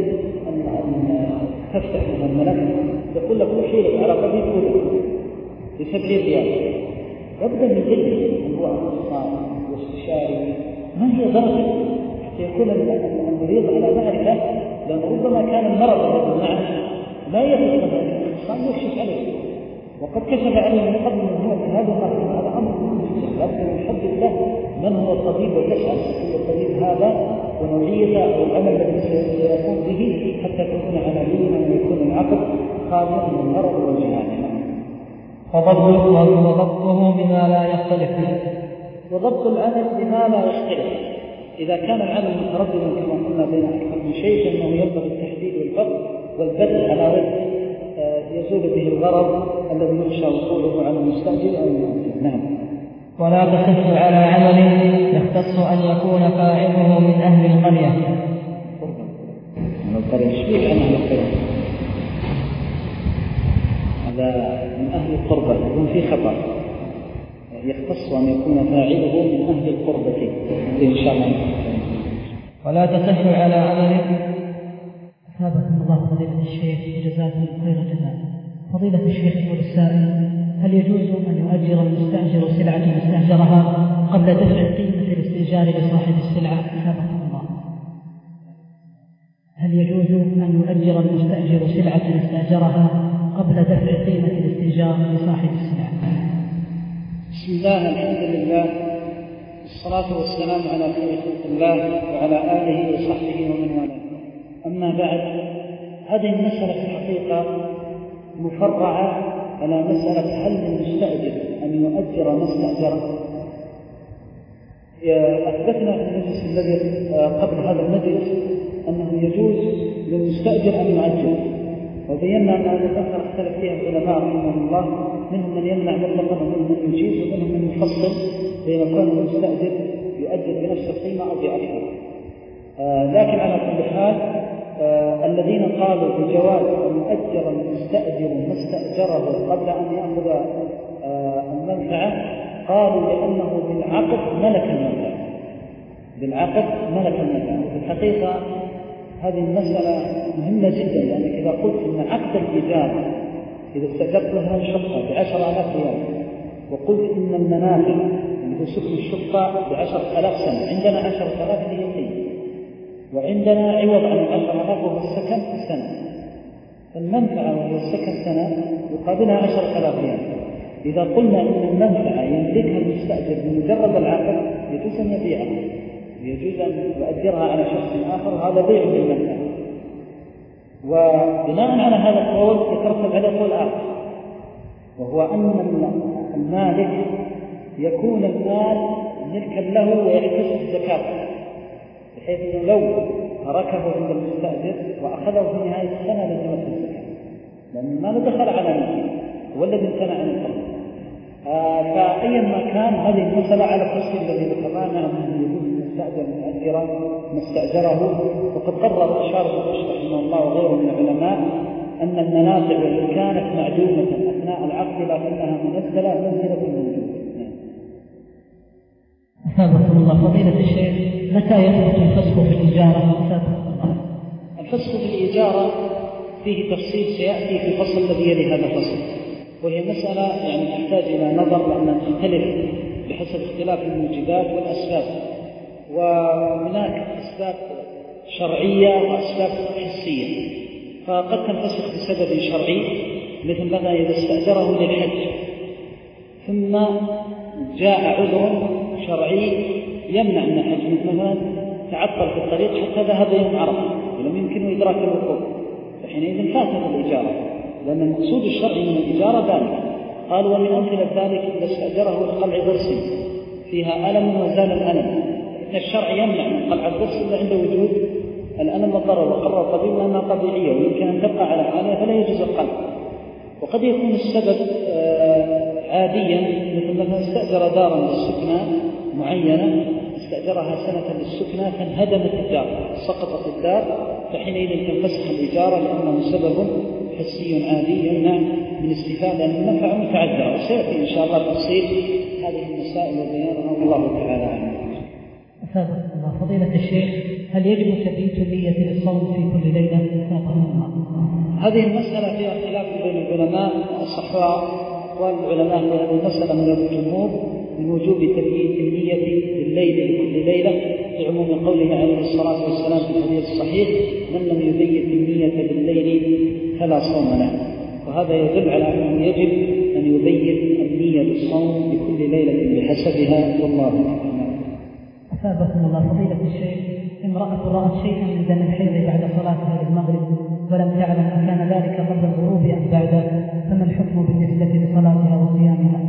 تفتح مثلا ملف يقول لك أحيلك على طبيب أجرة بسبعين ريال، يبدأ من ذلك من هو أخصائي واستشاري ما هي درجة حتى يكون المريض على معرفة، لأن ربما كان المرض الذي معه لا يفهم الإنسان يكشف عليه وقد كشف عليه من قبل من هو هذا ما هذا أمر مهم جدا. لكن يحدد له من هو الطبيب ويسأل الطبيب هذا ونوعيته والعمل الذي سيقوم به حتى تكون عمليا ويكون العقد خاليا من المرض والجهاله. وضبطه بما لا يختلف فيه. وضبط العمل بما لا يختلف. إذا كان العمل مترددا كما قلنا بين أكثر من شيء فإنه ينبغي التحديد والضبط والبدء على وجه يزول به الغرض الذي يخشى وصوله على المستأجر أو المؤجر. نعم. ولا تصح على عمل يختص أن يكون فاعله من أهل القرية. من القرية شبيه عن أهل القرية، هذا من أهل القربة يكون في خطأ. يختص أن يكون فاعله من أهل القربة إن شاء الله. ولا تصح على عمل. أثابكم الله فضيلة الشيخ وجزاكم خير الجزاء. فضيلة الشيخ يقول السائل: هل يجوز أن يؤجر المستأجر سلعة استأجرها قبل دفع قيمة الاستئجار لصاحب السلعة؟ أثابكم الله. هل يجوز أن يؤجر المستأجر سلعة استأجرها قبل دفع قيمة الاستئجار لصاحب السلعة؟ بسم الله، الحمد لله، والصلاة والسلام على خير خلق الله وعلى آله وصحبه ومن والاه. أما بعد، هذه المسألة في الحقيقة مفرعة على مسألة هل للمستأجر أن يؤجر ما استأجره. أثبتنا في المجلس الذي قبل هذا المجلس أنه يجوز للمستأجر أن يؤجر، وبينا أن هذه الأمر اختلف فيها العلماء رحمهم الله، منهم من يمنع مطلقا ومنهم من يجيز ومنهم من يفصل بين كون المستأجر يؤجر بنفس القيمة أو بأكثر. آه لكن على كل حال آه الذين قالوا بجواز أن يؤجر المستأجر ما استأجره قبل أن يأخذ آه المنفعة قالوا لأنه بالعقد ملك المنفعة، بالعقد ملك المنفعة. وفي الحقيقة هذه المسألة مهمة جدا، لأنك إذا قلت أن عقد الإيجار إذا استأجرت مثلا شقة بعشر آلاف ريال وقلت إن المنافع اللي سكن الشقة بعشرة آلاف سنة، عندنا عشرة آلاف هي القيمة وعندنا عوض عن العشرة آلاف وهو السكن سنة، فالمنفعة وهي السكن سنة يقابلها عشرة آلاف ريال. إذا قلنا إن المنفعة يملكها المستأجر بمجرد العقد يجوز أن يبيعها ويجوز أن يؤجرها على شخص آخر، وهذا بيع للمنفعة. وبناء على هذا القول يترتب عليه قول آخر، وهو أن المالك يكون المال ملكا له ويحتسب زكاته، بحيث أنه لو تركه عند المستأجر وأخذه في نهاية السنة لم يمثل الزكاة، لأن المال دخل على ملكه هو الذي امتنع عن القرض. آه فأيا ما كان هذه المسألة على التفصيل الذي ذكرناه أنه يجوز المستأجر مؤجرا ما استأجره. وقد قرر الشارح رحمه الله وغيره من العلماء أن المنافع التي كانت معدومة أثناء العقد لكنها منزلة منزلة موجودة. أثابكم الله فضيلة الشيخ، متى يثبت الفسخ في الإجارة؟ الفسخ في الإجارة فيه تفصيل سيأتي في الفصل الذي يلي هذا الفصل، وهي مسألة يعني تحتاج إلى نظر لأنها تختلف بحسب اختلاف الموجبات والأسباب، وهناك أسباب شرعية وأسباب حسية، فقد تنفسخ بسبب شرعي مثل مثلا إذا استأجره للحج ثم جاء عذر شرعي يمنع من الحج، مثلا تعطل في الطريق حتى ذهب يوم عرفة ولم يمكنه إدراك الوقوف، فحينئذ فاتت الإجارة، لأن المقصود الشرعي من الإجارة ذلك. قال ومن أمثلة ذلك إذا استأجره لقلع ضرس فيها ألم وزال الألم، فإن الشرع يمنع من قلع الضرس إلا عند وجود الألم والضرر، وقرر الطبيب لأنها طبيعية ويمكن أن تبقى على حالها فلا يجوز القلع. وقد يكون السبب عاديا، مثل مثلا استأجر دارا للسكنى معينة، استأجرها سنة للسكنى فانهدمت الدار، سقطت الدار، فحينئذ تنفسخ الإجارة لأنه سبب حسي عادي يمنع من استفادة من النفع متعذرة. وسيأتي إن شاء الله تفصيل هذه المسائل وبيانها والله تعالى أعلم. أفادكم الله فضيلة الشيخ، هل يجب تبييت النية للصوم في كل ليلة؟ هذه المسألة فيها خلاف بين العلماء، الصحراء والعلماء في هذه المسألة من الجمهور من وجوب تبييت النية بالليل لكل ليلة لعموم قوله عليه الصلاة والسلام في الحديث الصحيح من لم يبيت النية بالليل فلا صوم له، وهذا يدل على أنه يجب أن يبيت النية بالصوم لكل ليلة بحسبها والله تعالى. أثابكم الله فضيلة الشيخ، امرأة رأت شيئا من دم الحيض بعد صلاتها المغرب ولم تعلم أكان ذلك قبل الغروب أم بعده، فما الحكم بالنسبة لصلاتها وصيامها؟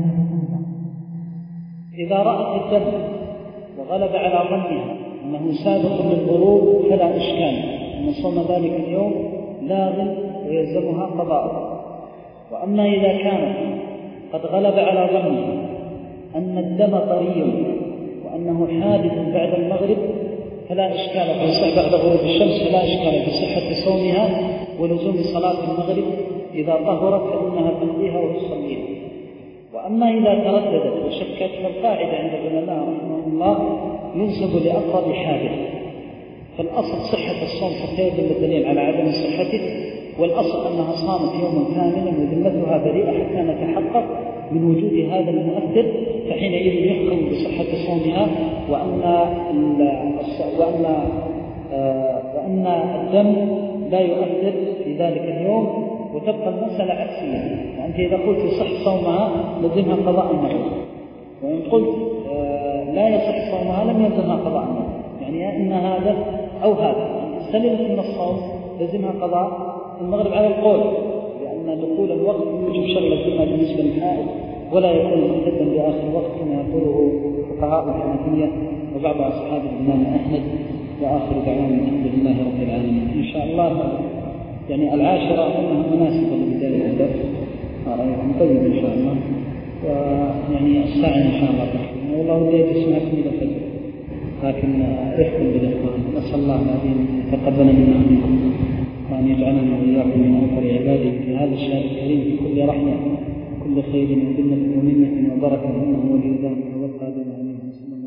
إذا رأت الدم وغلب على ظنها أنه سابق للغروب فلا إشكال أن صوم ذلك اليوم لاغ ويلزمها قضاء. وأما إذا كانت قد غلب على ظنها أن الدم طري وأنه حادث بعد المغرب فلا إشكال، فيصح بعد غروب الشمس فلا إشكال بصحة صومها ولزوم صلاة المغرب إذا طهرت فإنها تقضيها وتصليها. وأما إذا ترددت وشكت فالقاعدة عند العلماء رحمه الله ينسب لأقرب حادث، فالأصل صحة الصوم حتى يدل الدليل على عدم صحته، والأصل أنها صامت يوما كاملا وذمتها بريئة حتى نتحقق من وجود هذا المؤثر، فحينئذ يحكم بصحة صومها وأن وأن وأن الدم لا يؤثر في ذلك اليوم، وتبقى المسألة عكسية. فأنت إذا قلت يصح صومها لزمها قضاء المغرب، وإن قلت لا يصح صومها لم يلزمها قضاء المغرب، يعني إن هذا أو هذا سلمت من الصوم لزمها قضاء المغرب على القول، لأن دخول الوقت يوجب شغل الذمة بالنسبة للحائض ولا يكون ممتدا بآخر الوقت كما يقوله فقهاء الحنفية وبعض أصحاب الإمام أحمد. وآخر دعوانا الحمد لله رب العالمين. إن شاء الله يعني العاشرة أنها مناسبة لبداية الدرس، رأيكم طيب إن شاء الله، ويعني الساعة إن شاء الله تكون والله لا يجسمكم إلى الفجر، لكن رفقا بالإخوان. نسأل الله العظيم يتقبل منا ومنكم وأن يجعلنا وإياكم من أوفر عباده في هذا الشهر الكريم في كل رحمة كل خير وذمة ومنة وبركة، إنه ولي ذلك والقادر عليه.